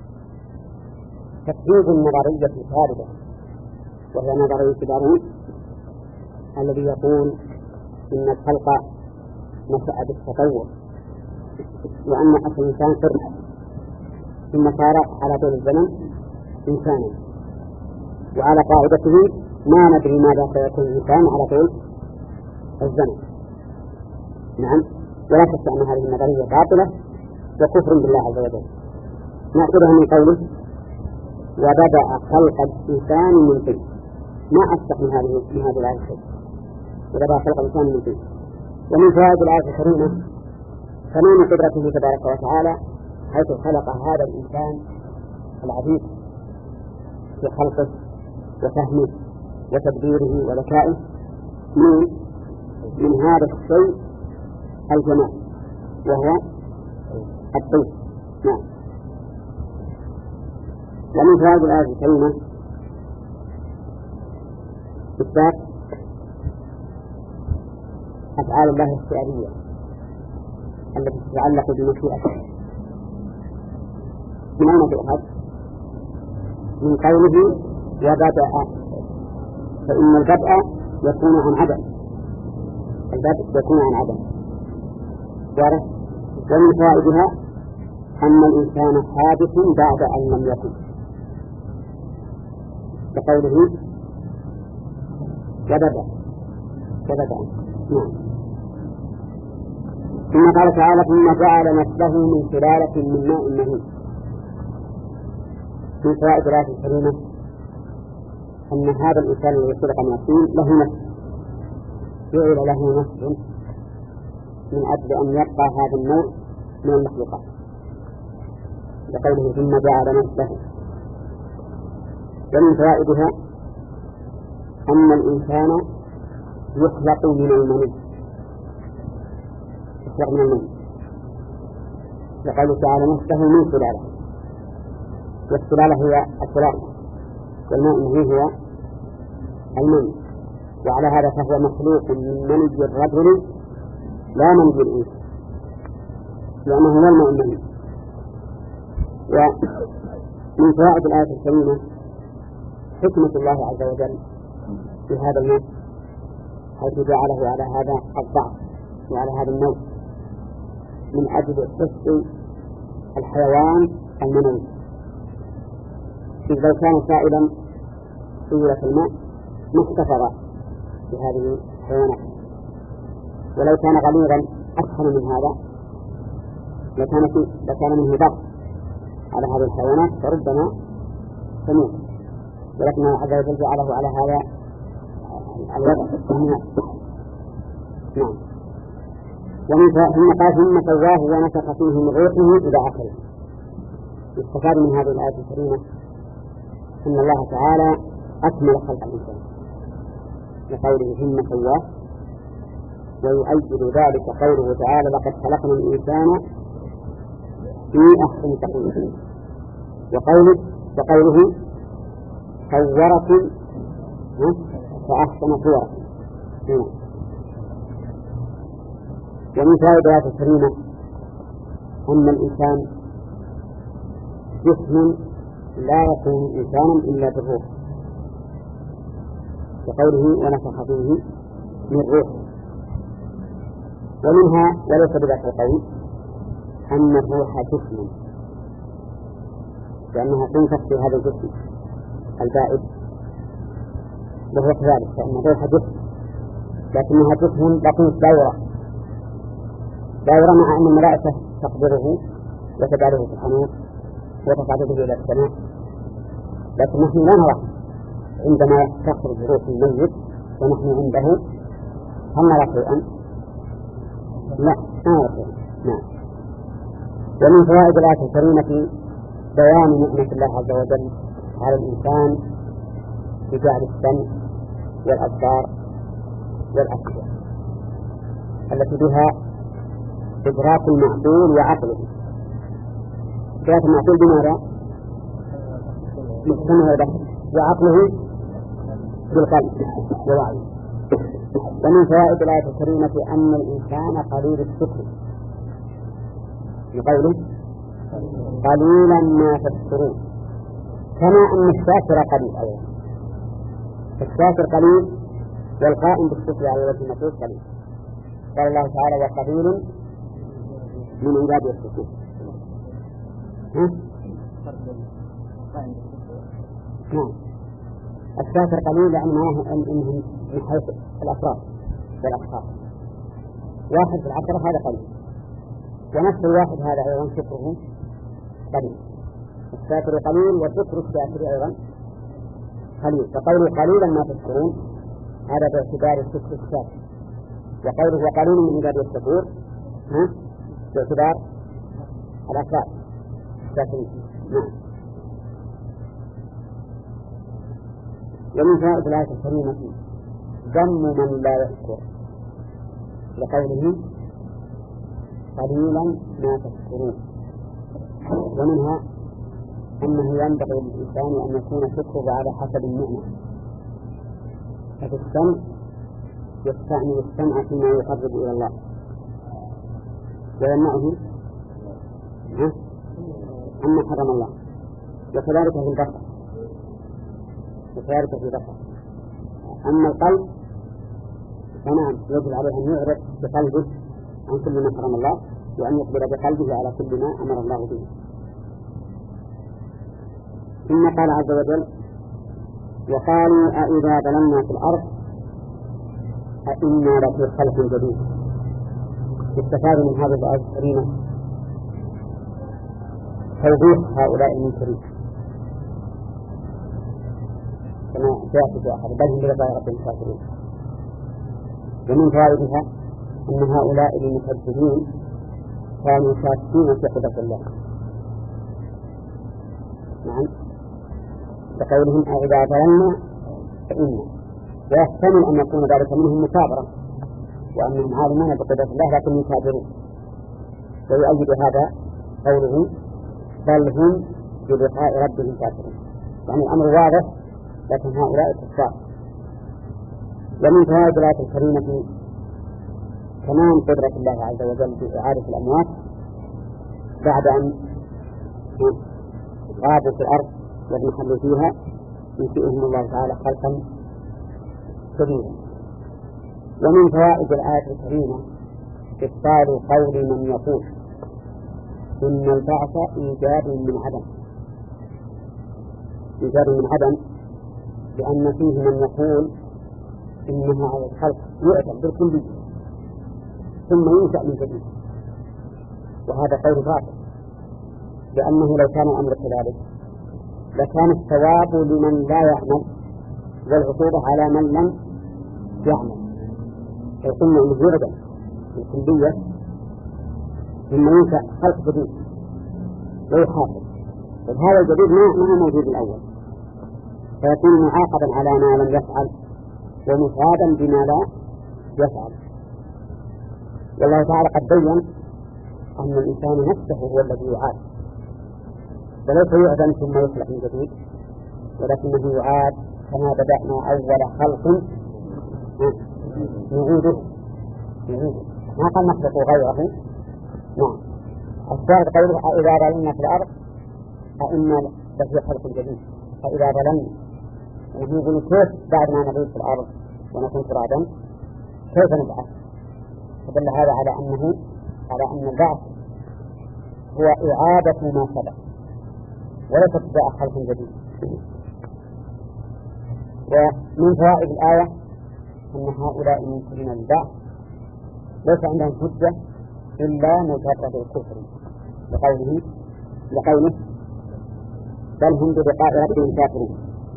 تفسير النظرية الثالثة وهي نظرية داروين الذي يقول إن الخلق نشأ بالتطور وأن أصل الإنسان قرن ثم صار على طول الزمن إنسانا، وعلى قاعدته ما ندري ماذا سيكون الإنسان على طول الزمن. نعم ولا شك أن هذه النظرية باطلة وكفر بالله عز وجل. نأخذها من قوله وبدأ خلق الإنسان من طين، ما أصدق من هذه من هذه الآية الشيء. وبدأ خلق الإنسان من طين. ومن فوائد الآية الكريمة تمام قدرته تبارك وتعالى حيث خلق هذا الإنسان العزيز في خلقه وفهمه وتدبيره وذكائه من من هذا الشيء الجمال وهو الطين. نعم. ومن فوائد الآية الكريمة إثبات أفعال الله الفعلية التي تتعلق بمشيئته. من أين تؤخذ؟ من قوله وبدأ، فإن البدء يكون عن عدم، البدء يكون عن عدم. ومن فوائدها أن الإنسان حادث بعد أن لم يكن، بقوله وبدأ وبدأ. نعم. ثم قال تعالى ثم جعل نسله من سلالة من ماء مهين. من فوائد الآية الكريمة أن هذا الإنسان الذي خلق من الطين له نفس، جعل له نفس من أجل أن يبقى هذا النوع من المخلوقات، بقوله ثم جعل نفسه. ومن فوائدها أن الإنسان يخلق من المني، يخلق من المني، بقوله تعالى نفسه من سلالة، والسلالة هي السلالة والماء المهين هو المني، وعلى هذا فهو مخلوق من مني الرجل لا مني الإنس، لأنه هو الماء المهين. ومن فوائد الآية الكريمة حكمة الله عز وجل في هذا النوع حيث جعله على هذا الضعف وعلى هذا النوع من أجل حفظ الحيوان المنوي. إذ لو كان سائلا سيولة الماء ما احتفظ بهذه الحيوانات، ولو كان غليظا أسخن من هذا لكان, لكان منه ضغط على هذه الحيوانات فربما تموت، ولكن الله عز وجل جعله على هذا الوضع السماء. نعم. ومن ثم قال ثم سواه ونفخ فيه من روحه إلى آخره. يستفاد من هذه الآية الكريمة أن الله تعالى أكمل خلق الإنسان لقوله ثم سواه، ويؤيد ذلك قوله تعالى لقد خلقنا الإنسان في أحسن تقويم، وقوله وقوله صوركم فأحسن صوركم. ومن فائدة الآية الكريمة أن الإنسان جسم لا يكون إنسانا إلا بالروح، وقوله ونفخ فيه من روح. ومنها وليس بذات القول أن الروح جسم، لأنها تنفخ في هذا الجسم البائد وهو كذلك، فإن الروح جسم لكنها جسم لطيف دائرة دائرة مع أن الملائكة تقبضه وتجعله في الحنوط وتصعد به إلى السماء، لكن نحن لا نرى عندما تخرج روح الميت ونحن عنده هل نرى شيئا؟ لا ما نرى شيئا. نعم. ومن فوائد الآية الكريمة في بيان نعمة الله عز وجل على الإنسان بجعل السمع والأبصار والأفئدة التي بها إدراك المعقول وعقله. إدراك المعقول بماذا؟ بالسمع والبصر، وعقله بالقلب ووعيه. ومن فوائد الآية الكريمة أن الإنسان قليل الشكر، بقوله قليلا ما تشكرون، كما أن الشاكر قليل أيضا، الشاكر قليل والقائم بالشكر على وجه المطلوب قليل. قال الله تعالى وقليل من عبادي الشكور. نعم. الشاكر قليل لأنه أنهم من حيث الأفراد والأشخاص، واحد في العشرة هذا قليل، ونفس الواحد هذا أيضا شكره قليل. الشاكر قليل وشكر الشاكر أيضا قليل، فقوله قليلا ما تشكرون هذا باعتبار الشكر الشاكر، وقوله وقليل من عبادي الشكور باعتبار الأفراد الشاكرين. نعم. ومن فائدة الآية الكريمة ذم من لا يشكر، لقوله قليلا ما تشكرون. ومنها أنه ينبغي للإنسان أن يكون شكره على حسب النعمة، ففي السمع يستعمل السمع فيما يقرب إلى الله ويمنعه عما حرم الله، وكذلك في البصر وكذلك في البصر. أما القلب فنعم يجب عليه أن يعرف بقلبه عن كل ما حرم الله، وأن يقبل بقلبه على كل ما أمر الله به. ثم قال عز وجل وقالوا أإذا ضللنا في الأرض أإنا لفي خلق جديد. استفاد من هذه الآية الكريمة توضيح هؤلاء المنكرين كما جاء في آخر بل هم بلقاء رب الكافرين. ومن فوائدها أن هؤلاء المكذبين كانوا شاكين في قدرة الله. نعم. بقولهم أإذا ضللنا فإنا، ويحتمل أن يكون ذلك منهم مكابرة وأنهم عالمون بقدرة الله لكن يكابرون. ويؤيد هذا قوله بل هم بلقاء ربهم كافرون، يعني الأمر واضح لكن هؤلاء كفار. ومن فوائد الآية الكريمة تمام قدرة الله عز وجل بإعادة الأموات بعد أن غابوا في الأرض واضمحلوا فيها، ينشئهم الله تعالى خلقا كبيرا. ومن فوائد الآية الكريمة إبطال قول من يقول إن البعث إيجاد من عدم، إيجاد من عدم، لأن فيه من يقول إنها على الخلق يؤتى بالكلية ثم ينشأ من جديد، وهذا قول باطل، لأنه لو كان الأمر كذلك لكان الثواب لمن لا يعمل والعقوبة على من لم يعمل. لو قلنا أنه يؤتى بالكلية ثم ينشأ خلق جديد ويحاسب، وهذا الجديد ما هو موجود الأول، فيكون معاقبا على ما لم يفعل ومثابا بما لا يفعل. والله تعالى قد بين أن الإنسان نفسه هو الذي يعاد، وليس يؤذن ثم يخلق من جديد، ولكنه يعاد كما بدأنا أول خلق نعيده نعيده ما قد نخلق غيره. نعم. الشاهد قوله إذا ظلمنا في الأرض فإنا لفي خلق جديد، فإذا ظلمنا ونحن نقول كيف بعد ما نعيش في الأرض ونكون ترابا كيف نبعث؟ فدل هذا على أنه على أن البعث هو إعادة ما سبق وليس ابتداء خلق جديد. ومن فوائد الآية أن هؤلاء المنكرين للبعث ليس عندهم حجة إلا مجرد الكفر لقوله لقوله بل هم بلقاء ربهم كافرون.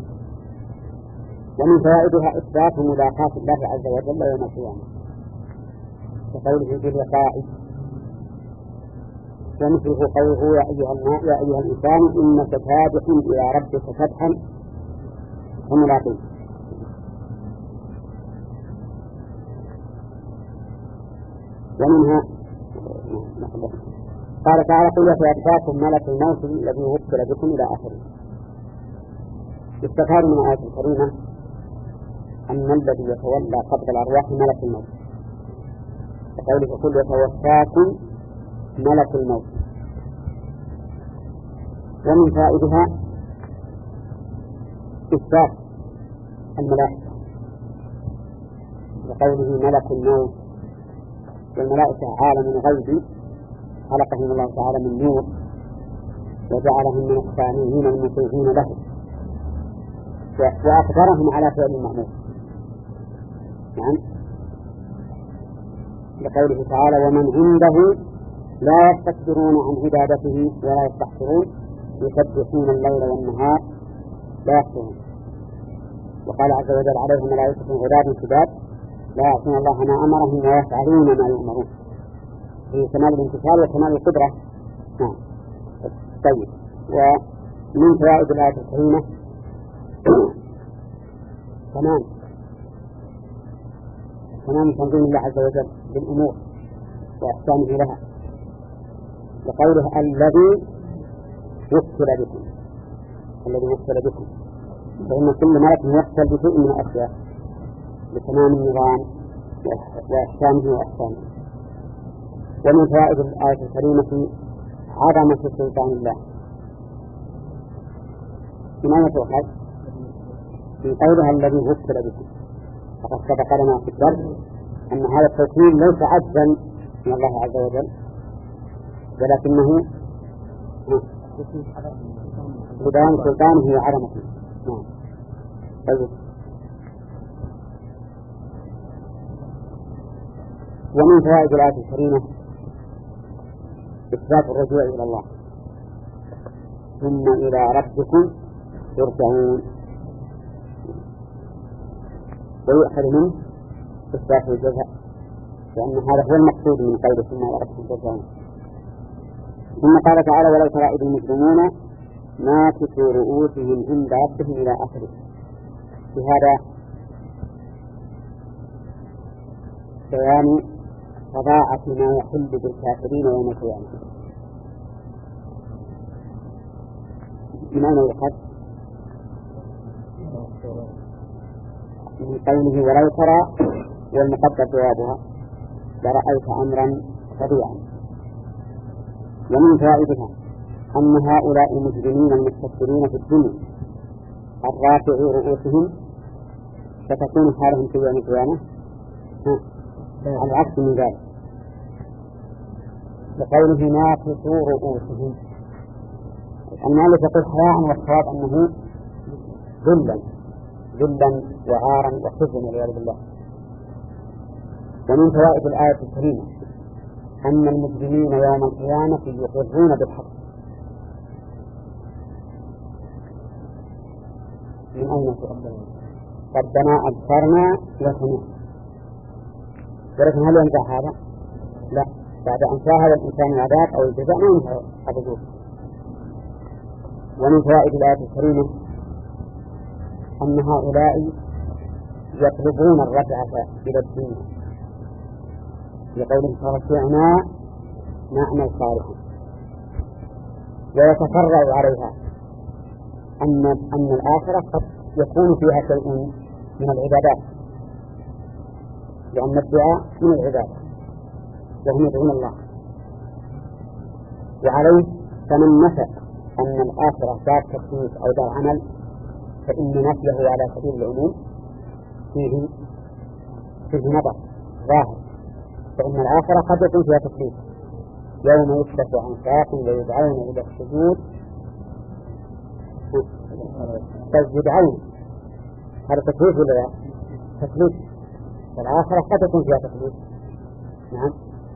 ومن فوائدها إثبات ملاقاة الله عز وجل يوم القيامة كقوله بلقاء، ومثله قوله يا أيها الماء يا أيها الإنسان إنك كادح إلى ربك كدحا فملاقيه. ومنها قال تعالى قل يتوفاكم ملك الموت الذي وكل بكم إلى آخره. استفاد من الآية الكريمة أن الذي يتولى قبض الأرواح ملك الموت، وقوله قل يتوفاكم ملك الموت. ومن فائدها إثبات الملائكة، وقوله ملك الموت، والملائكة عالم غيبي خلقهم الله تعالى من نور وجعلهم من الصانعين المطيعين له وأقدرهم على فعل المأمور. نعم. لقوله تعالى ومن عنده لا يستكبرون عن عبادته ولا يستحسرون يسبحون الليل والنهار لا يحسرون. وقال عز وجل عليهم ملائكة غلاب شداد لا يعصون الله ما أمرهم ويفعلون ما يؤمرون، في كمال الامتثال وكمال القدرة. نعم. طيب. ومن فوائد الآية الكريمة تمام تمام تنظيم الله عز وجل بالأمور وإحسانه لها، لقوله الذي وكل بكم، الذي وكل بكم، فإن كل ملك موكل بشيء من الأشياء لتمام النظام وإحسانه وإحسانه. ومن فوائد الآية الكريمة عظمة سلطان الله. من أين تؤخذ؟ من قولها الذي وكل بكم، فقد سبق لنا في الدرس أن هذا التوكيل ليس عجزا من الله عز وجل، ولكنه لبيان سلطانه وعظمته. نعم. طيب. ومن فوائد الآية الكريمة إثبات الرجوع إلى الله ثم إلى ربكم ترجعون، ويؤخذ منه إثبات الجزاء، لأن هذا هو المقصود من قوله ثم إلى ربكم ترجعون. ثم قال تعالى ولو ترى إذ المجرمون ناكسوا رؤوسهم عند ربهم إلى آخره. في هذا بيان فظاعة ما يحل بالكافرين يوم القيامة. من أين يؤخذ؟ من قوله ولو ترى والمقدر جوابها لرأيت أمرا فظيعا. ومن فائدها أن هؤلاء المجرمين المستكبرين في الدنيا الرافعي رؤوسهم فتكون حالهم في يوم القيامة على العكس من ذلك، لقوله ناقصوا رؤوسهم. المؤلف يقول حياء، والصواب أنه ذلا ذلا وعارا وخزيا والعياذ بالله. ومن فوائد الآية الكريمة أن المجرمين يوم القيامة يقرون بالحق. من أين تؤمنون؟ ربنا أبصرنا وسمعنا. ولكن هل ينفع هذا؟ لا، بعد أن شاهد الإنسان العذاب أو الجزاء ما ينفع أبدا. ومن فوائد الآية الكريمة أن هؤلاء يطلبون الرجعة إلى الدنيا لقوله فرجعنا نعمل صالحا، ويتفرع عليها أن أن الآخرة قد يكون فيها شيء من العبادات، لأن الدعاء من العبادة وهم يدعون الله. وعليه فمن نفى أن الآخرة دار تكليف أو دار عمل فإن نفيه على سبيل العموم فيه فيه نظر ظاهر، فإن الآخرة قد يكون فيها تكليف يوم يكشف عن ساق ويدعون إلى السجود فيدعون، هذا تكليف ولا لا؟ تكليف. والآخرة قد يكون فيها تكليف. نعم.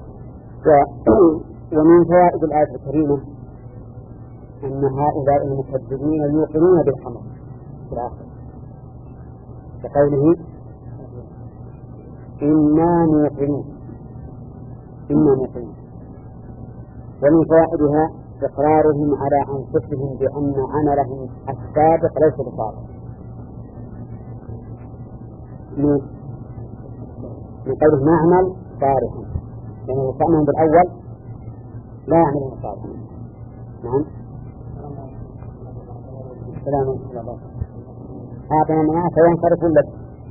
ومن فوائد الآية الكريمة أن هؤلاء المكذبين يوقنون بالحمد في الآخرة، كقوله إنا موقنون إنا موقنون. ومن فوائدها إقرارهم على أنفسهم بأن عملهم السابق ليس بصالح، من قوله نعمل صالحا، يعني وصفهم بالأول لا يعملون صالحا. نعم. السلام عليكم. أعطنا منها فينصرف لك.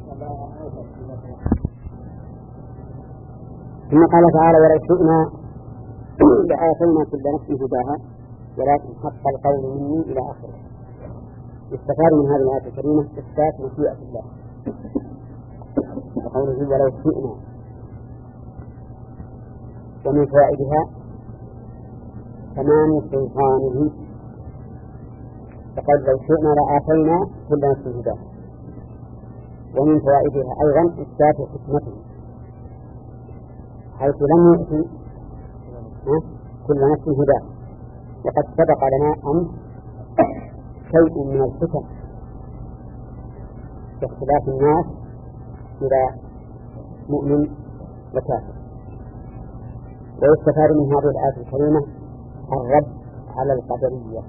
ثم قال تعالى ولو شئنا لآتينا كل نفس هداها ولكن حق القول مني إلى آخره. استفاد من هذه الآية الكريمة إثبات مشيئة الله وقوله ولو شئنا. ومن فوائدها تمام سلطانه، فقد لو شئنا لآتينا كل نفس هداها. ومن فوائدها أيضا إثبات حكمته حيث لم يأتي كل نفس هداها، وقد سبق لنا أن شيء من الحكم باختلاف الناس إلى مؤمن وكافر. ويستفاد من هذه الآية الكريمة الرد على القدرية.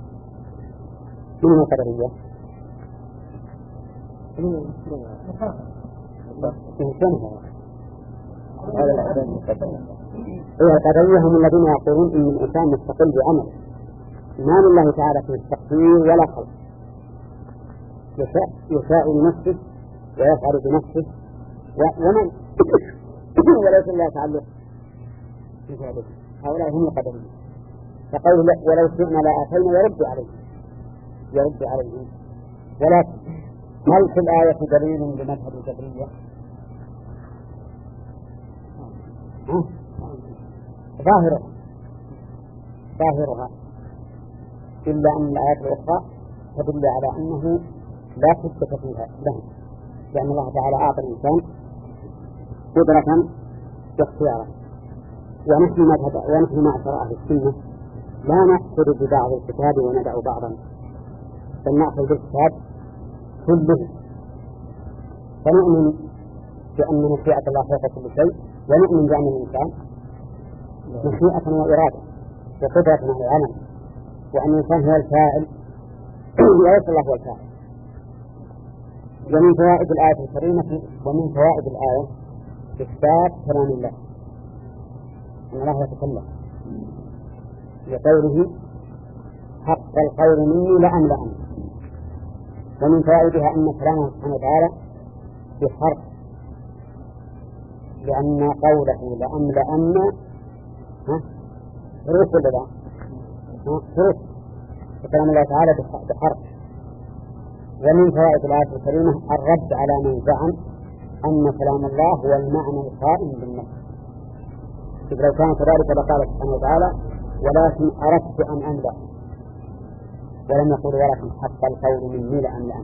من القدرية؟ إيه القدرية؟ هم الذين يقولون إن الإنسان مستقل بعمل، ما لله تعالى في التقدير ولا خلق، يشاء, يشاء لنفسه ويفعل بنفسه ومن وليس الله تعلق في ذلك. هؤلاء هم القدرية. فقول ولو شئنا لآتينا يرد عليه يرد عليهم. ولكن هل في الآية دليل لمذهب الجبرية؟ ظاهرها ظاهرها إلا أن الآيات الأخرى تدل على أنه لا حجة فيها لهم، لأن الله تعالى أعطى الإنسان قدرة واختيارا. ونحن مذهب ونحن معشر أهل السنة لا نأخذ ببعض الكتاب وندع بعضا، بل نأخذ بالكتاب كله، فنؤمن بأن مشيئة الله فوق كل شيء، ونؤمن بأن الإنسان مشيئة وإرادة وقدرة على العمل، وأن الإنسان هو الفاعل وليس الله هو الفاعل. ومن فوائد الآية الكريمة ومن فوائد الآية إثبات كلام الله، أن الله يتكلم بقوله حق القول مني لأملأن. ومن فوائدها أن كلامه سبحانه وتعالى بحرف، لأن قوله لأملأن حروف ولا لا؟ حروف. وكلام الله تعالى بحرف، ومن فوائد الآية الكريمة الرد على من زعم أن كلام الله هو المعنى القائم بالنص. إذ لو كان كذلك لقال سبحانه وتعالى ولكن أردت أن أملأ، ولم يقول ولكن حق القول مني لأملأ.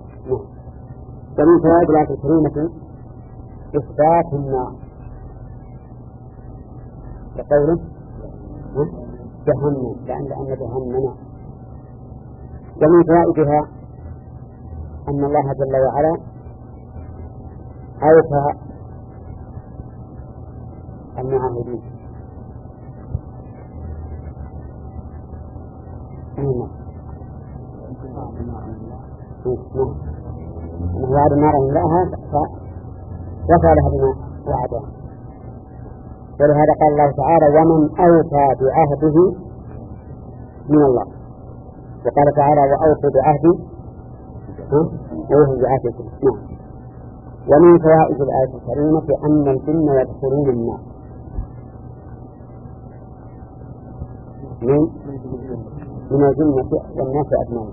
ومن فوائد الآية الكريمة إثبات النار بقوله جهنم، لأن لأن جهنم. ومن فوائدها أن الله جل وعلا أوفى المعاهدين. أنه وعد النار لها وفى لها بما وعدها. ولهذا قال الله تعالى ومن أوفى بعهده من الله، وقال تعالى وأوفوا بعهدي وأوفوا بعهدكم. نعم. ومن فوائد الآية الكريمة أن الجن يدخلون النار من من الجنة والناس أجمعين.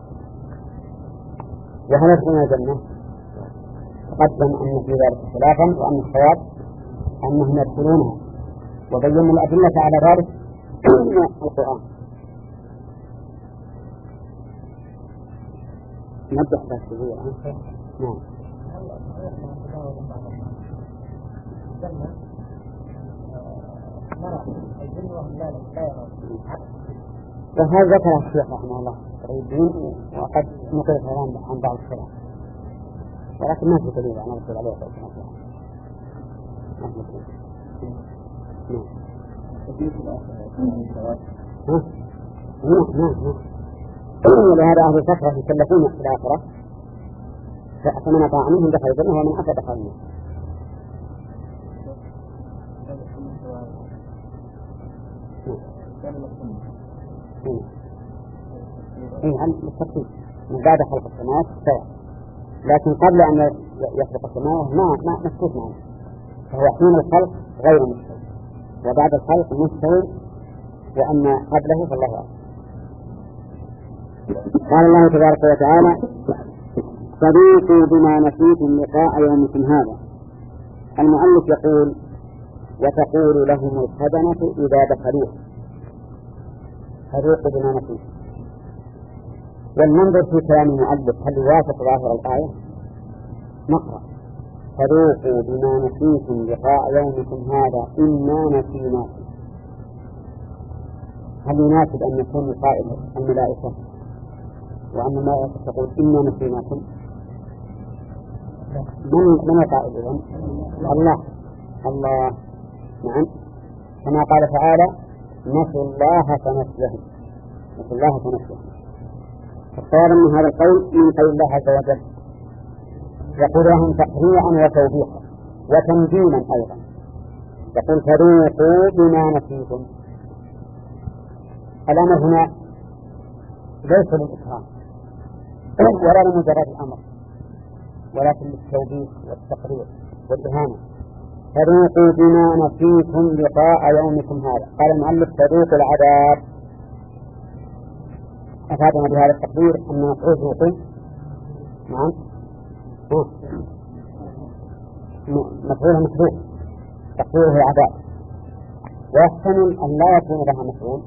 وهل يدخلون الجنة؟ تقدم أن في ذلك خلافا، وأن الصواب أنهم يدخلونها، وبين الأدلة على ذلك القرآن. نبدأ بالسبيل. نعم. وهذا ذكر الشيخ رحمه الله الدين، وقد نقل كلام عن بعض الشرع، ولكن ما في دليل على الرسول عليه الصلاة والسلام. نعم نعم. ولهذا أهل الفترة يكلفون في الآخرة، فمن أطاع منهم دخل الجنة ومن عصى دخل النار. إيه عن التفصيل من بعد خلق السماوات سواء، لكن قبل أن يخلق السماوات ما ما مسكوت معه، فهو حين الخلق غير مستوي، وبعد الخلق مستوي، وأما قبله فالله أعلم. قال الله تبارك وتعالى فذوقوا بما نسيتم لقاء يومكم هذا. المؤلف يقول وتقول لهم الخزنة إذا دخلوه فذوقوا بما نسيتم. والمنظر في كلام المؤلف هل يوافق ظاهر الآية؟ نقرأ فذوقوا بما نسيتم لقاء يومكم هذا إنا نسيناكم. هل يناسب أن يكون قائل الملائكة وأن الملائكة تقول إنا نسيناكم؟ من من القائل إذن؟ الله الله. نعم، كما قال تعالى نسوا الله فنسيهم، نسوا الله فنسيهم. فالصواب من هذا القول من قول الله عز وجل، يقول لهم تقريعا وتوبيخا وتنجيما أيضا، يقول فذوقوا بما نسيتم. الأمر هنا ليس للإكرام ولا لمجرد الأمر، ولكن للتوبيخ والتقرير والإهانة. فذوقوا بما نسيتم لقاء يومكم هذا. قال المؤلف فذوقوا العذاب. أفادنا بهذا التقدير أن مفعول ذوقوا نعم مفعولها محذوف تقديره العذاب، ويحتمل أن لا يكون لها مفعول.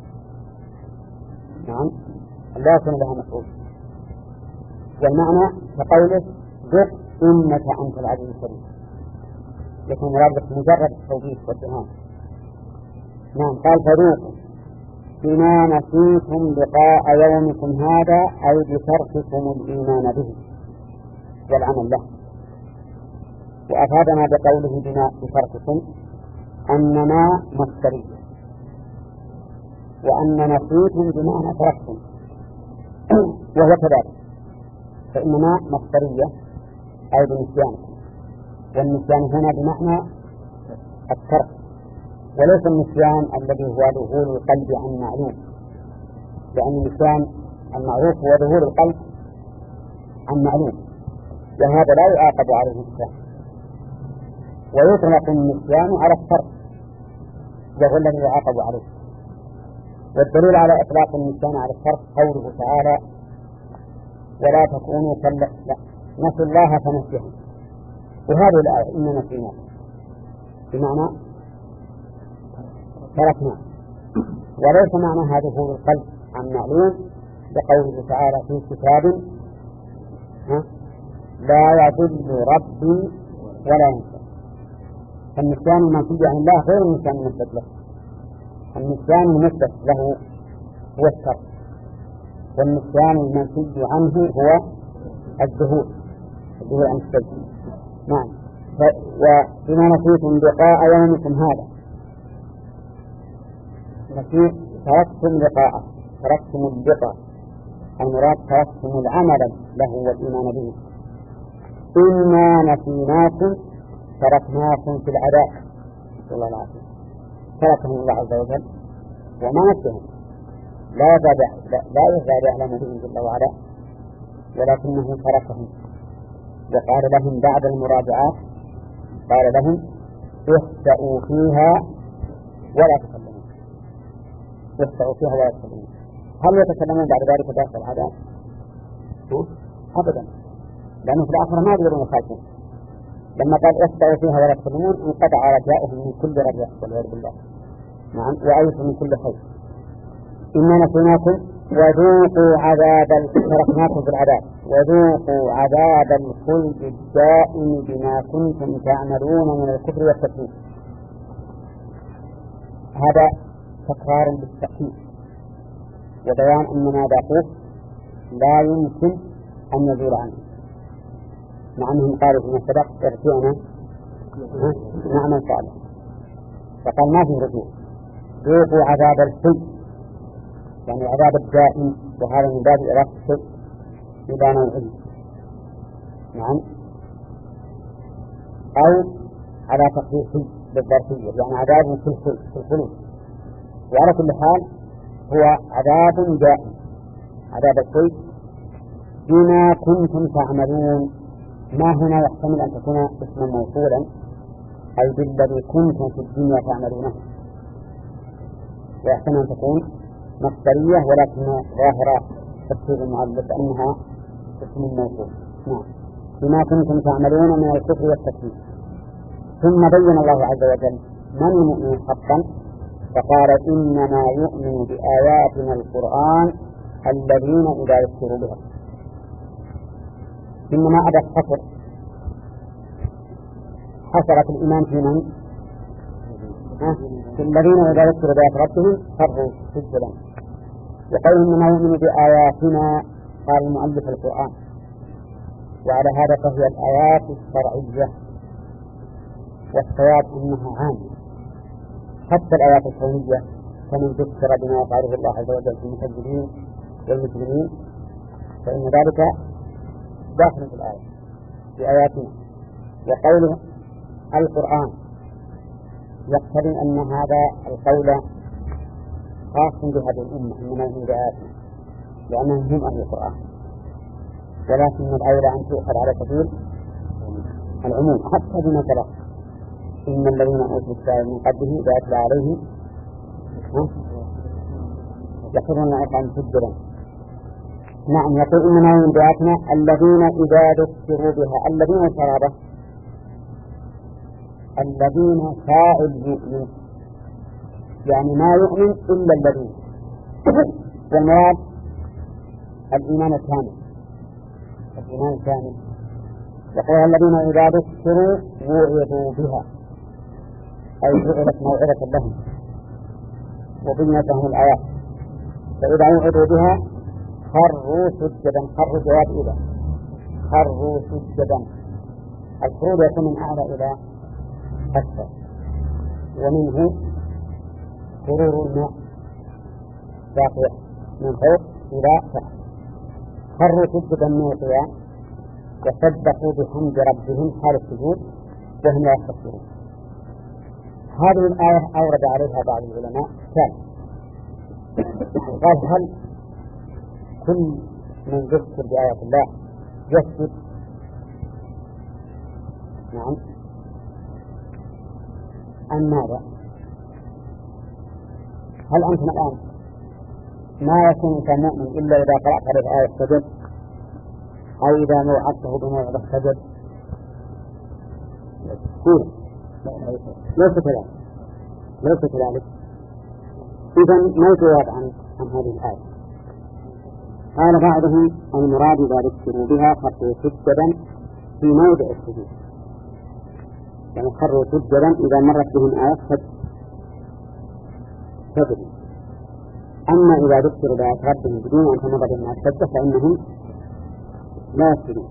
نعم، أن لا يكون لها مفعول، والمعنى كقوله ذق إنك أنت العزيز الكريم، لكن مراد مجرد التوبيخ والإهانة. نعم، قال فذوقوا بما نسيتم لقاء يومكم هذا أي بترككم الإيمان به والعمل له. وأفادنا بقوله بما بترككم أننا مصدرية، وأن نسيتم بمعنى تركتم، وهو كذلك، فإننا مصدرية أي بنسيانكم، والنسيان هنا بمعنى الترك، وليس النسيان الذي هو ذهول القلب عن معلوم، لأن النسيان المعروف هو ذهول القلب عن معلوم، وهذا لا يعاقب عليه النسيان، ويطلق النسيان على الترك وهو الذي يعاقب عليه. والدليل على إطلاق النسيان على الترك قوله تعالى ولا تكونوا كلا لا نسوا الله فنسيهم. وهذه الآية إننا نسيناه بمعنى تركنا، وليس معنى هذا هو القلب عن معلوم بقوله تعالى في كتاب لا يضل ربي ولا ينسى. فالنسيان المنسي عن الله غير النسيان المثبت له. النسيان المثبت له هو الشر، والنسيان المنسي عنه هو الذهول الذهول عن الشيء. نعم. وبما نسيتم لقاء يومكم هذا نسيت تركتم لقاءه، تركتم اللقاء، المراد تركتم العمل له والإيمان به. إنا نسيناكم تركناكم في العذاب. نسأل الله العافية. تركهم الله عز وجل وما نسيهم، لا يزال لا يزال يعلم بهم جل وعلا، ولكنه تركهم وقال لهم بعد المراجعات قال لهم اخسأوا فيها ولا تكلمون. اخسأوا فيها ولا تكلمون. هل يتكلمون بعد ذلك داخل العذاب؟ أبدا، لأنه في الآخرة ما يقدرون يخالفون. لما قال اخسأوا فيها ولا تكلمون انقطع رجاؤهم من كل رجاء والعياذ بالله. نعم. وأيضا من كل خير. إنا نسيناكم وذوقوا عذاب تركناكم في العذاب وذوقوا عذاب الخلد الدائم بما كنتم تعملون من الكفر والتكذيب. هذا تكرار بالتأكيد وبيان أن ما ذاقوه لا يمكن أن يزول عنه، مع أنهم قالوا فيما سبق ارجعنا نعمل صالح، فقال ما في رجوع. ذوقوا عذاب الخلد يعني العذاب الدائم، وهذا من باب إضافة الشيء إلى نوعه. نعم. أو على تقدير بالظرفية يعني عذاب في الخلود. وعلى كل حال هو عذاب دائم، عذاب الخلد بما كنتم تعملون. ما هنا يحتمل أن تكون اسما موصولا أي بالذي كنتم في الدنيا تعملونه، ويحتمل أن تكون مصدرية ولكن ظاهرة تفسير المؤلف أنها اسم موصول. نعم. بما كنتم تعملون من الكفر والتكذيب. ثم بين الله عز وجل من المؤمن حقا فقال إنما يؤمن بآياتنا القرآن الذين إذا يذكروا بها. إنما أدى الحصر حصرت الإيمان في من؟ في الذين إذا يذكروا بآيات ربهم خروا سجدا. وقال إنما يؤمن بآياتنا قال المؤلف القرآن، وعلى هذا فهي الآيات الشرعية، والصواب أنها عامة حتى الآيات الكونية فمن ذكر بما يفعله الله عز وجل في المكذبين والمسلمين فإن ذلك داخل في الآية في آياتنا. وقوله القرآن يقتضي أن هذا القول خاص بهذه الأمة إنما هم بآياتنا لأنهم هم أهل القرآن، ولكن الأولى أن تؤخذ على سبيل العموم حتى بما سبق إن الذين أوتوا الكتاب من قبله إذا يتلى عليهم يخرون عن سجدا. نعم. يقول إنما هم بآياتنا الذين إذا ذكروا بها. الذين شرابه الذين فاعل يؤمن يعني ما يؤمن إلا الذين والمراد الإيمان الكامل الإيمان الكامل. يقول الذين إذا ذكروا وعظوا بها أي جعلت موعظة لهم وبينت لهم الآيات، فإذا وعظوا بها خروا سجدا. خروا جواب إذا خروا سجدا. الخروج يكون من أعلى إلى أسفل، ومنه خرور الماء باقية من فوق إلى تحت. خروا سجدا من القيام وسبحوا بحمد ربهم حال السجود وهم لا يستكبرون. هذه الآية أورد عليها بعض العلماء كان قال هل كل من يذكر بآيات الله يسجد؟ نعم. أم ماذا؟ هل أنتم الآن ما يكون إنسان مؤمن إلا إذا قرأت هذه الآية سجد؟ أو إذا موعدته بموعد سجد ليس كذلك ليس كذلك. إذن ما الجواب عن عن هذه الآية؟ قال بعضهم المراد إذا ذكروا بها خروا سجدا في موضع السجود، يعني خروا سجدا إذا مرت بهم آية سجد. أما إذا ذكروا بآيات ربهم بدون أن تمر بهم آية سجد فإنهم لا يسجدون.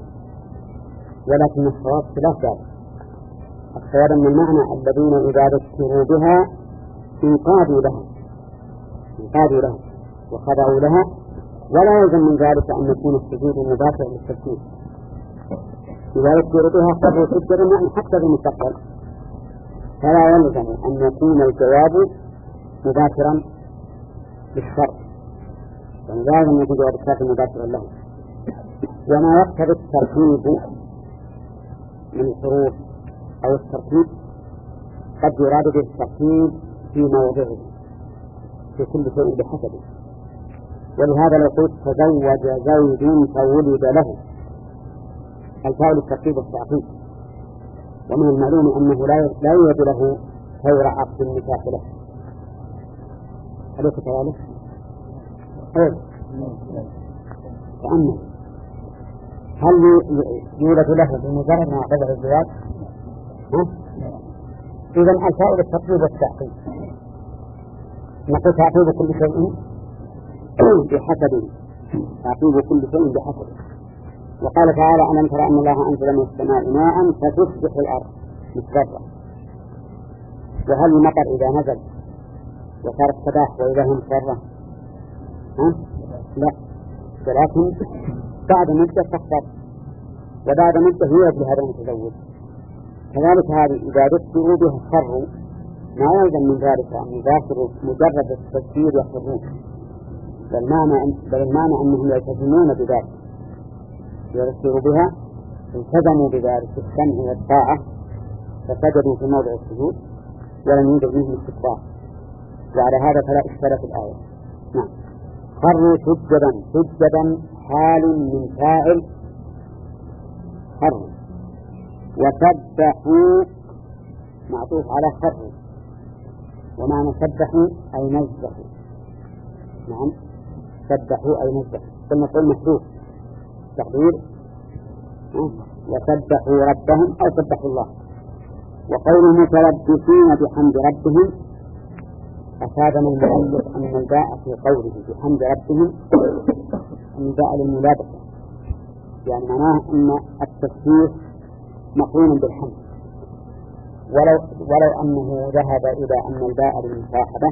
ولكن الصواب خلاف ذلك. الصواب أن المعنى الذين إذا ذكروا بها انقادوا لها انقادوا لها وخضعوا لها، ولا يلزم من ذلك أن يكون السجود مباشر للتسجيل. إذا ذكروا بها خروا سجدا يعني حتى بالمستقبل، فلا يلزم أن يكون الجواب مباشرا للشرط، يعني لازم يكون جواب الشرط مباشرا له. وما يقتضي الترتيب من الحروف أو الترتيب قد يراد به الترتيب في موضعه في كل شيء بحسبه. ولهذا لو قلت تزوج زيد فولد له الفاء للترتيب والتعقيب، ومن المعلوم أنه لا يوجد له غير عقد النكاح له. أليس كذلك؟ أيه. فأما هل يولد له بمجرد ما عقده الزواج؟ إذن الفاء للترتيب والتعقيب، نقول تعقيب كل شيء بحسبه، تعقيب كل شيء بحسبه. وقال تعالى ألم ترى أن الله أنزل من السماء ماء فتصبح الأرض مصفرة. وهل المطر إذا نزل وصار الصباح وإذا هي مصفرة؟ ها؟ لا، ولكن بعد مدة تخطر، وبعد مدة يوجد لهذا المتزوج. كذلك هذه إذا ذكروا بها الشر ما يلزم من ذلك أن يباشروا مجرد التذكير يخرون، بل المعنى أنهم يلتزمون بذلك، يذكروا بها التزموا بذلك في السمع والطاعة فسجدوا في موضع السجود ولم يوجد منهم استكبار. وعلى هذا فلا إشكال في الآية. نعم. خروا سجدا سجدا حال من فاعل خروا، وسبحوا معطوف على خروا، ومعنى سبحوا أي نزهوا. نعم، سبحوا أي نزهوا، ثم قل محذوف تقدير وسبحوا ربهم أو سبحوا الله. وقول متلبسين بحمد ربهم أفادنا المؤلف أن الباء في قوله بحمد ربهم الباء للملابسة، يعني معناه أن التسبيح مقرون بالحمد، ولو, ولو أنه ذهب إلى أن الباء للمصاحبة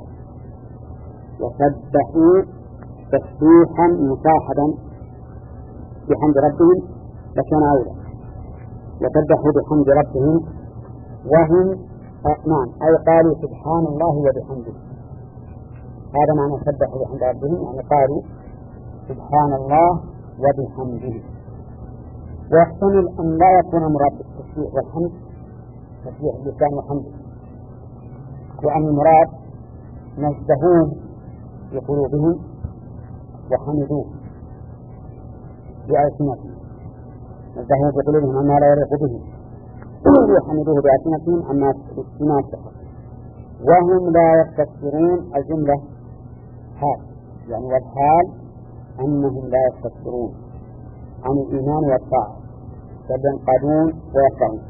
وسبحوا تسبيحا مصاحبا بحمد ربهم لكان أولى. وسبحوا بحمد ربهم وهم نعم أي قالوا سبحان الله وبحمده، هذا معنى سبحوا بحمد ربهم، يعني قالوا سبحان الله وبحمده. ويحتمل أن لا يكون مراد بالتسبيح والحمد تسبيح اللسان وحمده، وأن المراد نزهوه بقلوبهم وحمدوه بألسنتهم، نزهوه بقلوبهم عما لا يليق به وحمدوه بألسنتهم عما يستحق. وهم لا يستكبرون الجملة حال، يعني والحال أنهم لا يستكبرون عن الإيمان والطاعة بل ينقادون ويخضعون.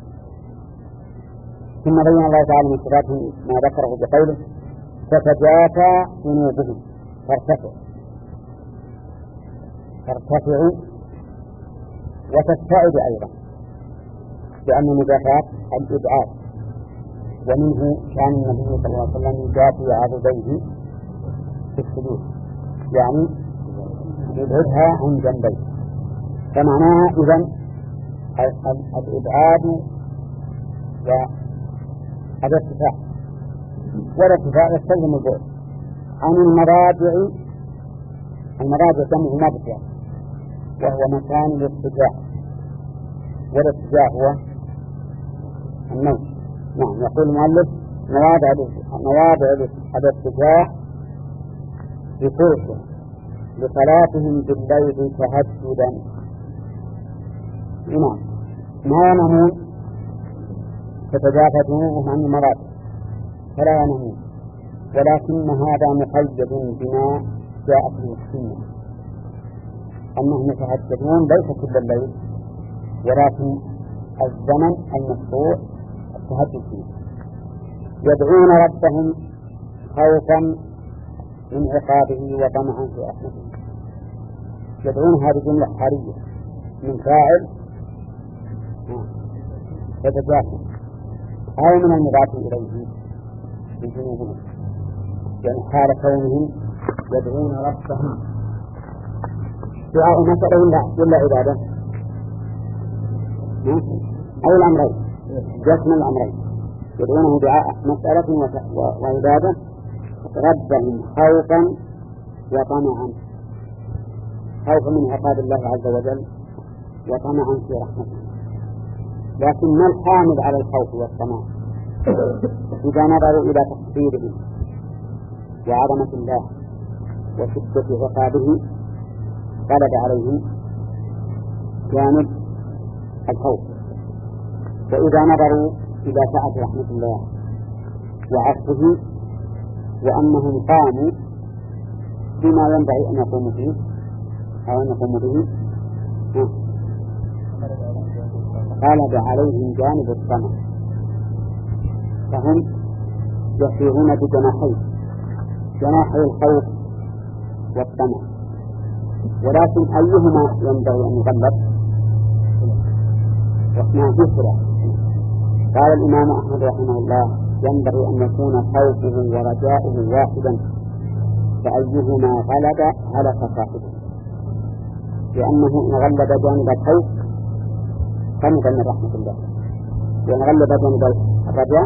ثم بين الله تعالى من صفاتهم ما ذكره بقوله تتجافى جنوبهم ترتفع ترتفع وتبتعد أيضا، لأن المجافات الإبعاد، ومنه كان النبي صلى الله عليه وسلم يجافي عضديه في السجود، يعني يبعدها عن جنبيه. فمعناها إذن الإبعاد والارتفاع، والارتفاع يستلزم البعد عن المضاجع. المضاجع جمع مضجع وهو مكان الارتجاع، والارتجاع هو النوم. نعم، يقول المؤلف مواضع مواضع الارتجاع بفرشه لصلاتهم بالليل تهجدا، نعم ما ينامون تتجافى جنوبهم عن المضاجع فلا ينامون، ولكن هذا مقيد بما جاءت به السنة أنهم يتهجدون ليس كل الليل، ولكن الزمن المشروع التهجد فيه. يدعون ربهم خوفا من عقابه وطمعا في رحمته. يدعون هذه جملة حالية من فاعل يتجافى أو من المضاف إليه في جنوبهم، يعني حال كونهم يدعون ربهم. دعاء مسألة ولا ولا عبادة؟ أو الأمرين، جسم الأمرين، يدعونه دعاء مسألة وعبادة. ربهم خوفا وطمعا، خوفا من عقاب الله عز وجل وطمعا في رحمته. لكن ما الحامل على الخوف والطمع؟ إذا نظروا إلى تقصيره وعظمة الله وشدة عقابه غلب عليهم جانب الخوف. وإذا نظروا إلى سعة رحمة الله وعفوه وأنهم قاموا بما ينبغي أن يقوموا فيه أو أن يقوموا به غلب عليهم جانب الطمع، فهم يسيرون بجناحين، جناحي الخوف والطمع. ولكن أيهما ينبغي أن يغلب؟ واثنان كثرة. قال الإمام أحمد رحمه الله ينبغي أن يكون خوفه ورجاؤه واحدا، فأيهما غلب هلك صاحبه، لأنه إن غلب جانب الخوف قنط من رحمة الله، وإن غلب جانب الرجاء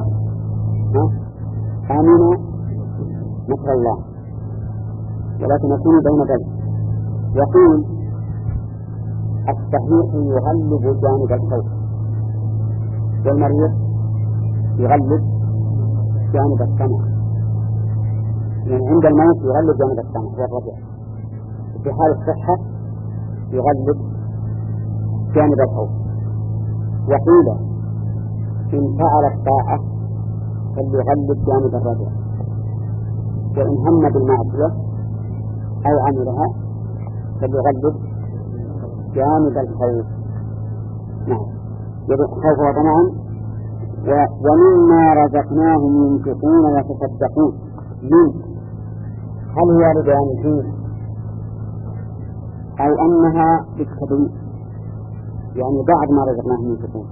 آمن مكر الله. ولكن يكون بين ذلك. يقول الصحيح يغلب جانب الخوف، والمريض يغلب جانب الطمع. يعني عند الموت يغلب جانب الطمع والرجاء، في حال الصحة يغلب جانب الخوف. وقيل إن فعل الطاعة فليغلب جانب الرجاء، وإن هم بالمعصية أو عملها فليغلب جانب الخوف. نعم، يبقى خوف وطمعا. ومما رزقناهم ينفقون ويتصدقون. من هل هي لبيان الجنس أو أنها بالتبعيض؟ يعني بعد ما رزقناهم ينفقون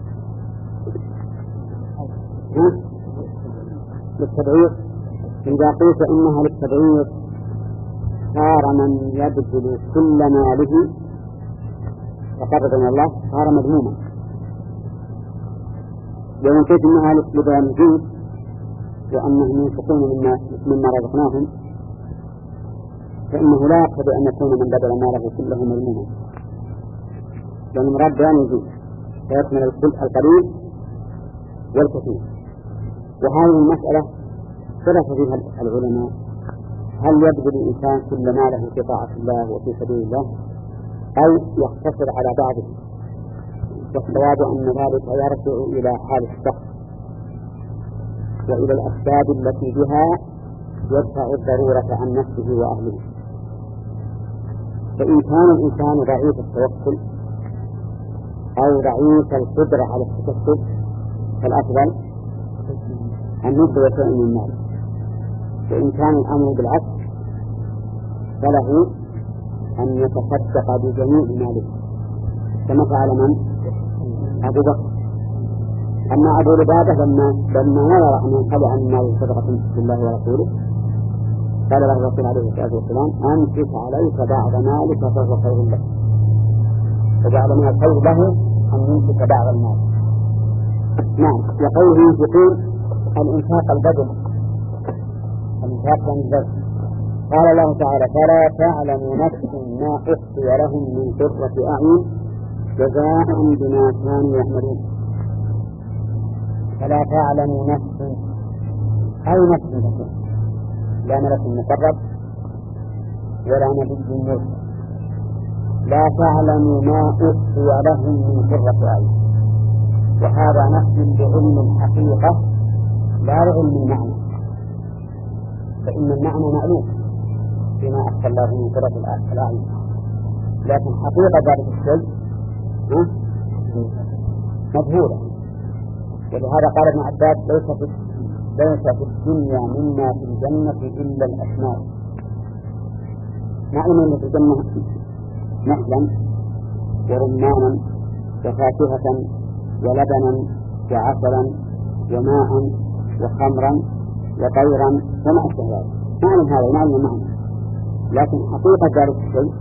للتبعيض. إذا قلت إنها للتبعيض صار من يبذل كل ماله فقرب من الله صار مذموما. وإن قلت إنها لبيان الجنس وأنهم ينفقون مما, مما رزقناهم فإنه لا يقتضي أن يكون من بذل ماله كله مذموما، لأن المراد بيان الجنس فيشمل القليل والكثير. وهذه المسألة اختلف فيها العلماء، هل يبذل الإنسان كل ماله في طاعة الله وفي سبيل الله أو يقتصر على بعضه؟ والصواب أن ذلك يرجع إلى حال الشخص وإلى الأسباب التي بها يدفع الضرورة عن نفسه وأهله. فإن كان الإنسان ضعيف التوكل أو ضعيف القدرة على التكسب فالأفضل أن يبذل شيئا من المال. وإن كان الأمر بالعكس فله أن يتصدق بجميع ماله كما فعل من؟ أبو بكر. أما أبو لبابة لما لما يرى أن ينقضي عن مال صدقة بالله ورسوله قال له الرسول عليه الصلاة والسلام أمسك عليك بعض مالك فهو خير لك، وبعض من الخير له أن يمسك بعض المال. نعم. وقوله ينفقون الإنفاق البذل، الإنفاق من البذل. قال الله تعالى فلا تعلم نفس ما أخفي لهم من قرة أعين جزاء بما كانوا يعملون. فلا تعلم نفس أي نفس لكم، لا ملك مقرب ولا نبي مرسل، لا تعلم ما أخفي لهم من قرة أعين. وهذا نفي بعلم الحقيقة لا بعلم المعنى، فإن المعنى معلوم فيما أخفى الله من قرة الأعين، لكن حقيقة ذلك الشيء مجهولة. ولهذا قال ابن عباس ليس في ليس في الدنيا مما في الجنة إلا الأسماء. نعلم أن في الجنة نخلا ورمانا وفاكهة ولبنا وعسلا وماء وخمرا وطيرا وما أشبه ذلك. نعلم هذا ونعلم المعنى، لكن حقيقة ذلك الشيء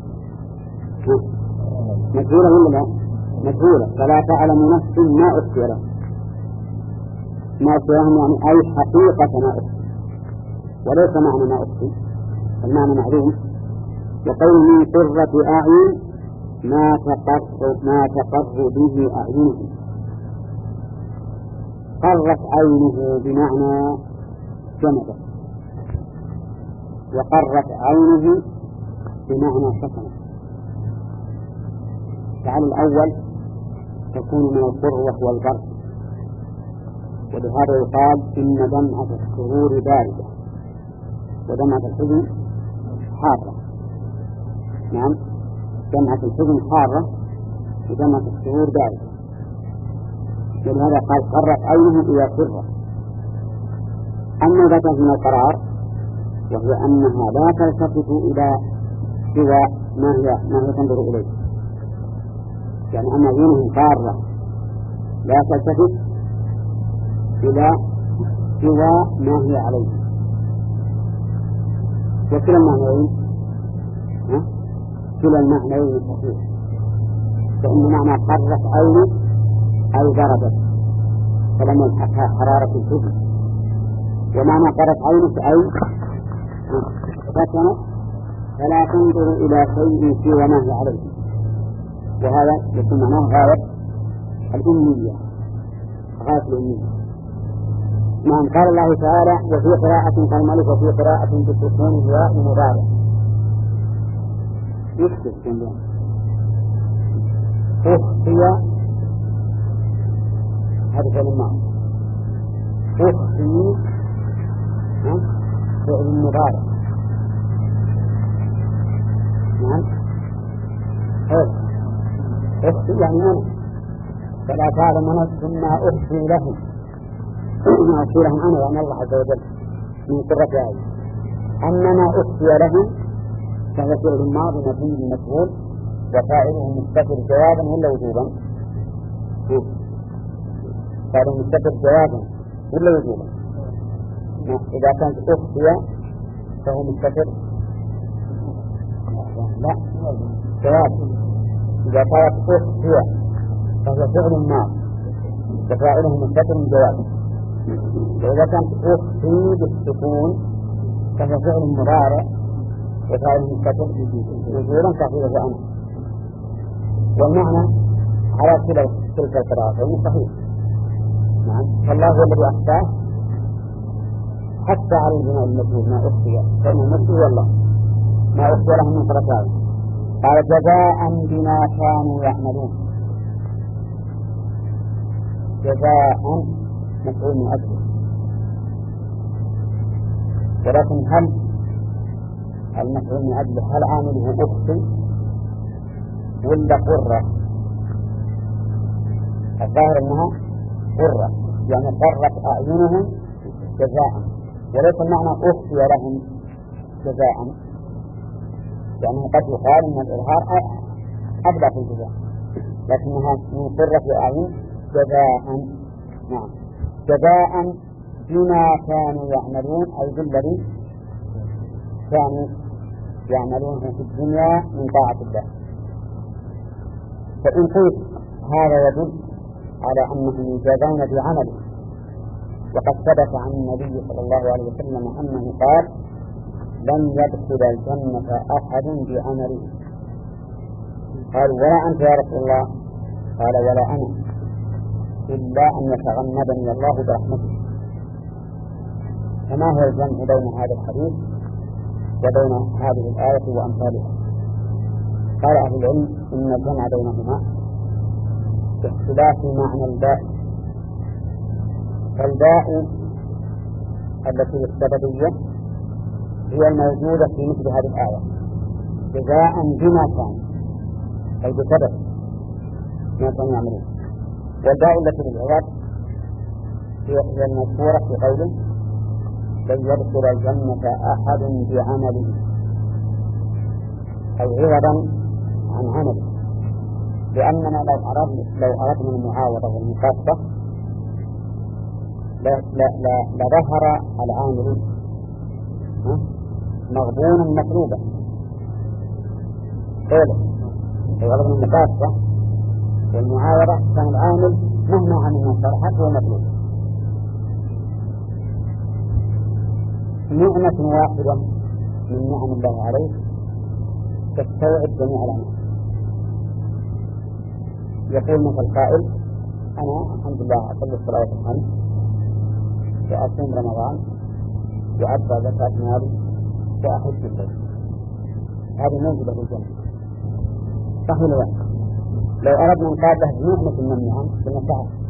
مجهولة ولا لا؟ مجهولة. فلا تعلم نفس ما أخفي لهم، ما أخفي لهم يعني أي حقيقة ما أخفي، وليس معنى ما أخفي، المعنى معلوم. وقول من قرة أعين ما تقر ما تقر به أعينهم. قرت عينه بمعنى جمدت، وقرت عينه بمعنى سكنت. فعلى الأول تكون من القرة والبرد، ولهذا يقال إن دمعة السرور باردة ودمعة الحزن حارة. نعم، دمعة الحزن حارة ودمعة السرور باردة، ولهذا قال قرت عينه إلى قرة. أما إذا كانت من القرار وهي أنها لا تلتفت إلى سوى ما هي ما هي تنظر إليه، يعني أن عيونهم قارة لا تلتفت إلى سوى ما هي عليه. وكلا المعنيين كلا المعنيين صحيح، فإن معنى قرت عينه أي بردت فلم يلحقها حرارة الحزن، ومعنى قرت عينه أي سكنت فلا تنظر إلى شيء سوى ما هي عليه. وهذا يكون معناه غاية الأمية، غاية الأمية. نعم. قال الله تعالى وفي قراءة كالملك وفي قراءة بالسكون الياء مضارع. يكتب جنبه أخفي، هذا فعل الماضي. أخفي فعل مضارع. نعم. أخفي يعني منع، فلا تعلم نفس ما أخفي لهم ما أخفي لهم أنا يعني الله عز وجل من قرة أعين. أما ما أخفي لهم فهو فعل ماضي مبني للمجهول وفاعله مستتر جوابا ولا وجوبا؟ فاعله مستتر جوابا ولا وجوبا؟ إذا كانت أخفي فهو مستتر لا جواب. إذا كانت أخفي فهو فعل ماضي وفاعله مستتر جوابا. وإذا كانت أخفي بالسكون فهو فعل مضارع وفاعله مستتر وجوبا كافية أنا. والمعنى على تلك القراءتين صحيح. نعم. فالله هو الذي أخفاه حتى على البناء المجهول ما أخفي، فإنه مخفي والله ما أخفي لهم من قرة أعين. قال جزاء بما كانوا يعملون. جزاء مفعول من أجله، ولكن هل المفعول من أجله هل عامله أخفي ولا قرة؟ الظاهر أنها قرة، يعني قرت أعينهم جزاء، وليس المعنى أخفي لهم جزاء، يعني قد يقال أن الإظهار أبلغ في الجزاء، لكنها من قرة أعين جزاء. نعم. جزاء بما كانوا يعملون أي بالذي كانوا يعملونه في الدنيا من طاعة الله. فإن قلت هذا يدل على أنهم يجازون بعمله، وقد ثبت عن النبي صلى الله عليه وسلم أنه قال لن يدخل الجنة أحد بعمله. قال ولا أنت يا رسول الله؟ قال ولا أنا، إلا أن يتغمدني الله برحمته. فما هو الجمع بين هذا الحديث وبين هذه الآية وأمثالها؟ قال أهل العلم إن الجمع بينهما باختلاف معنى الباء. فالباء التي هي السببية هي الموجودة في مثل هذه الآية جزاء بما كان، أي بسبب ما كانوا يعملون. والباء التي للعوض هي المذكورة في قوله لن يدخل الجنة أحد بعمله، أو عوضا عن عمله، لأننا لو أردنا لو أردنا المعاوضة والمكافأة لظهر العامل مغبونا مطلوبا. قوله لو أردنا المكافأة والمعاوضة كان العامل مهما عملنا صالحات هو مطلوب. نعمة واحدة من نعم الله عليه تستوعب جميع الأنعام. يقول مثل قائل أنا الحمد لله أصلي الصلاة الخمس وأصوم رمضان وأدفع زكاة مالي وأحج البيت، هذه موجودة في الجنة صحيح ولا لا؟ لو أردنا نقابله بنعمة من النعم بالنفع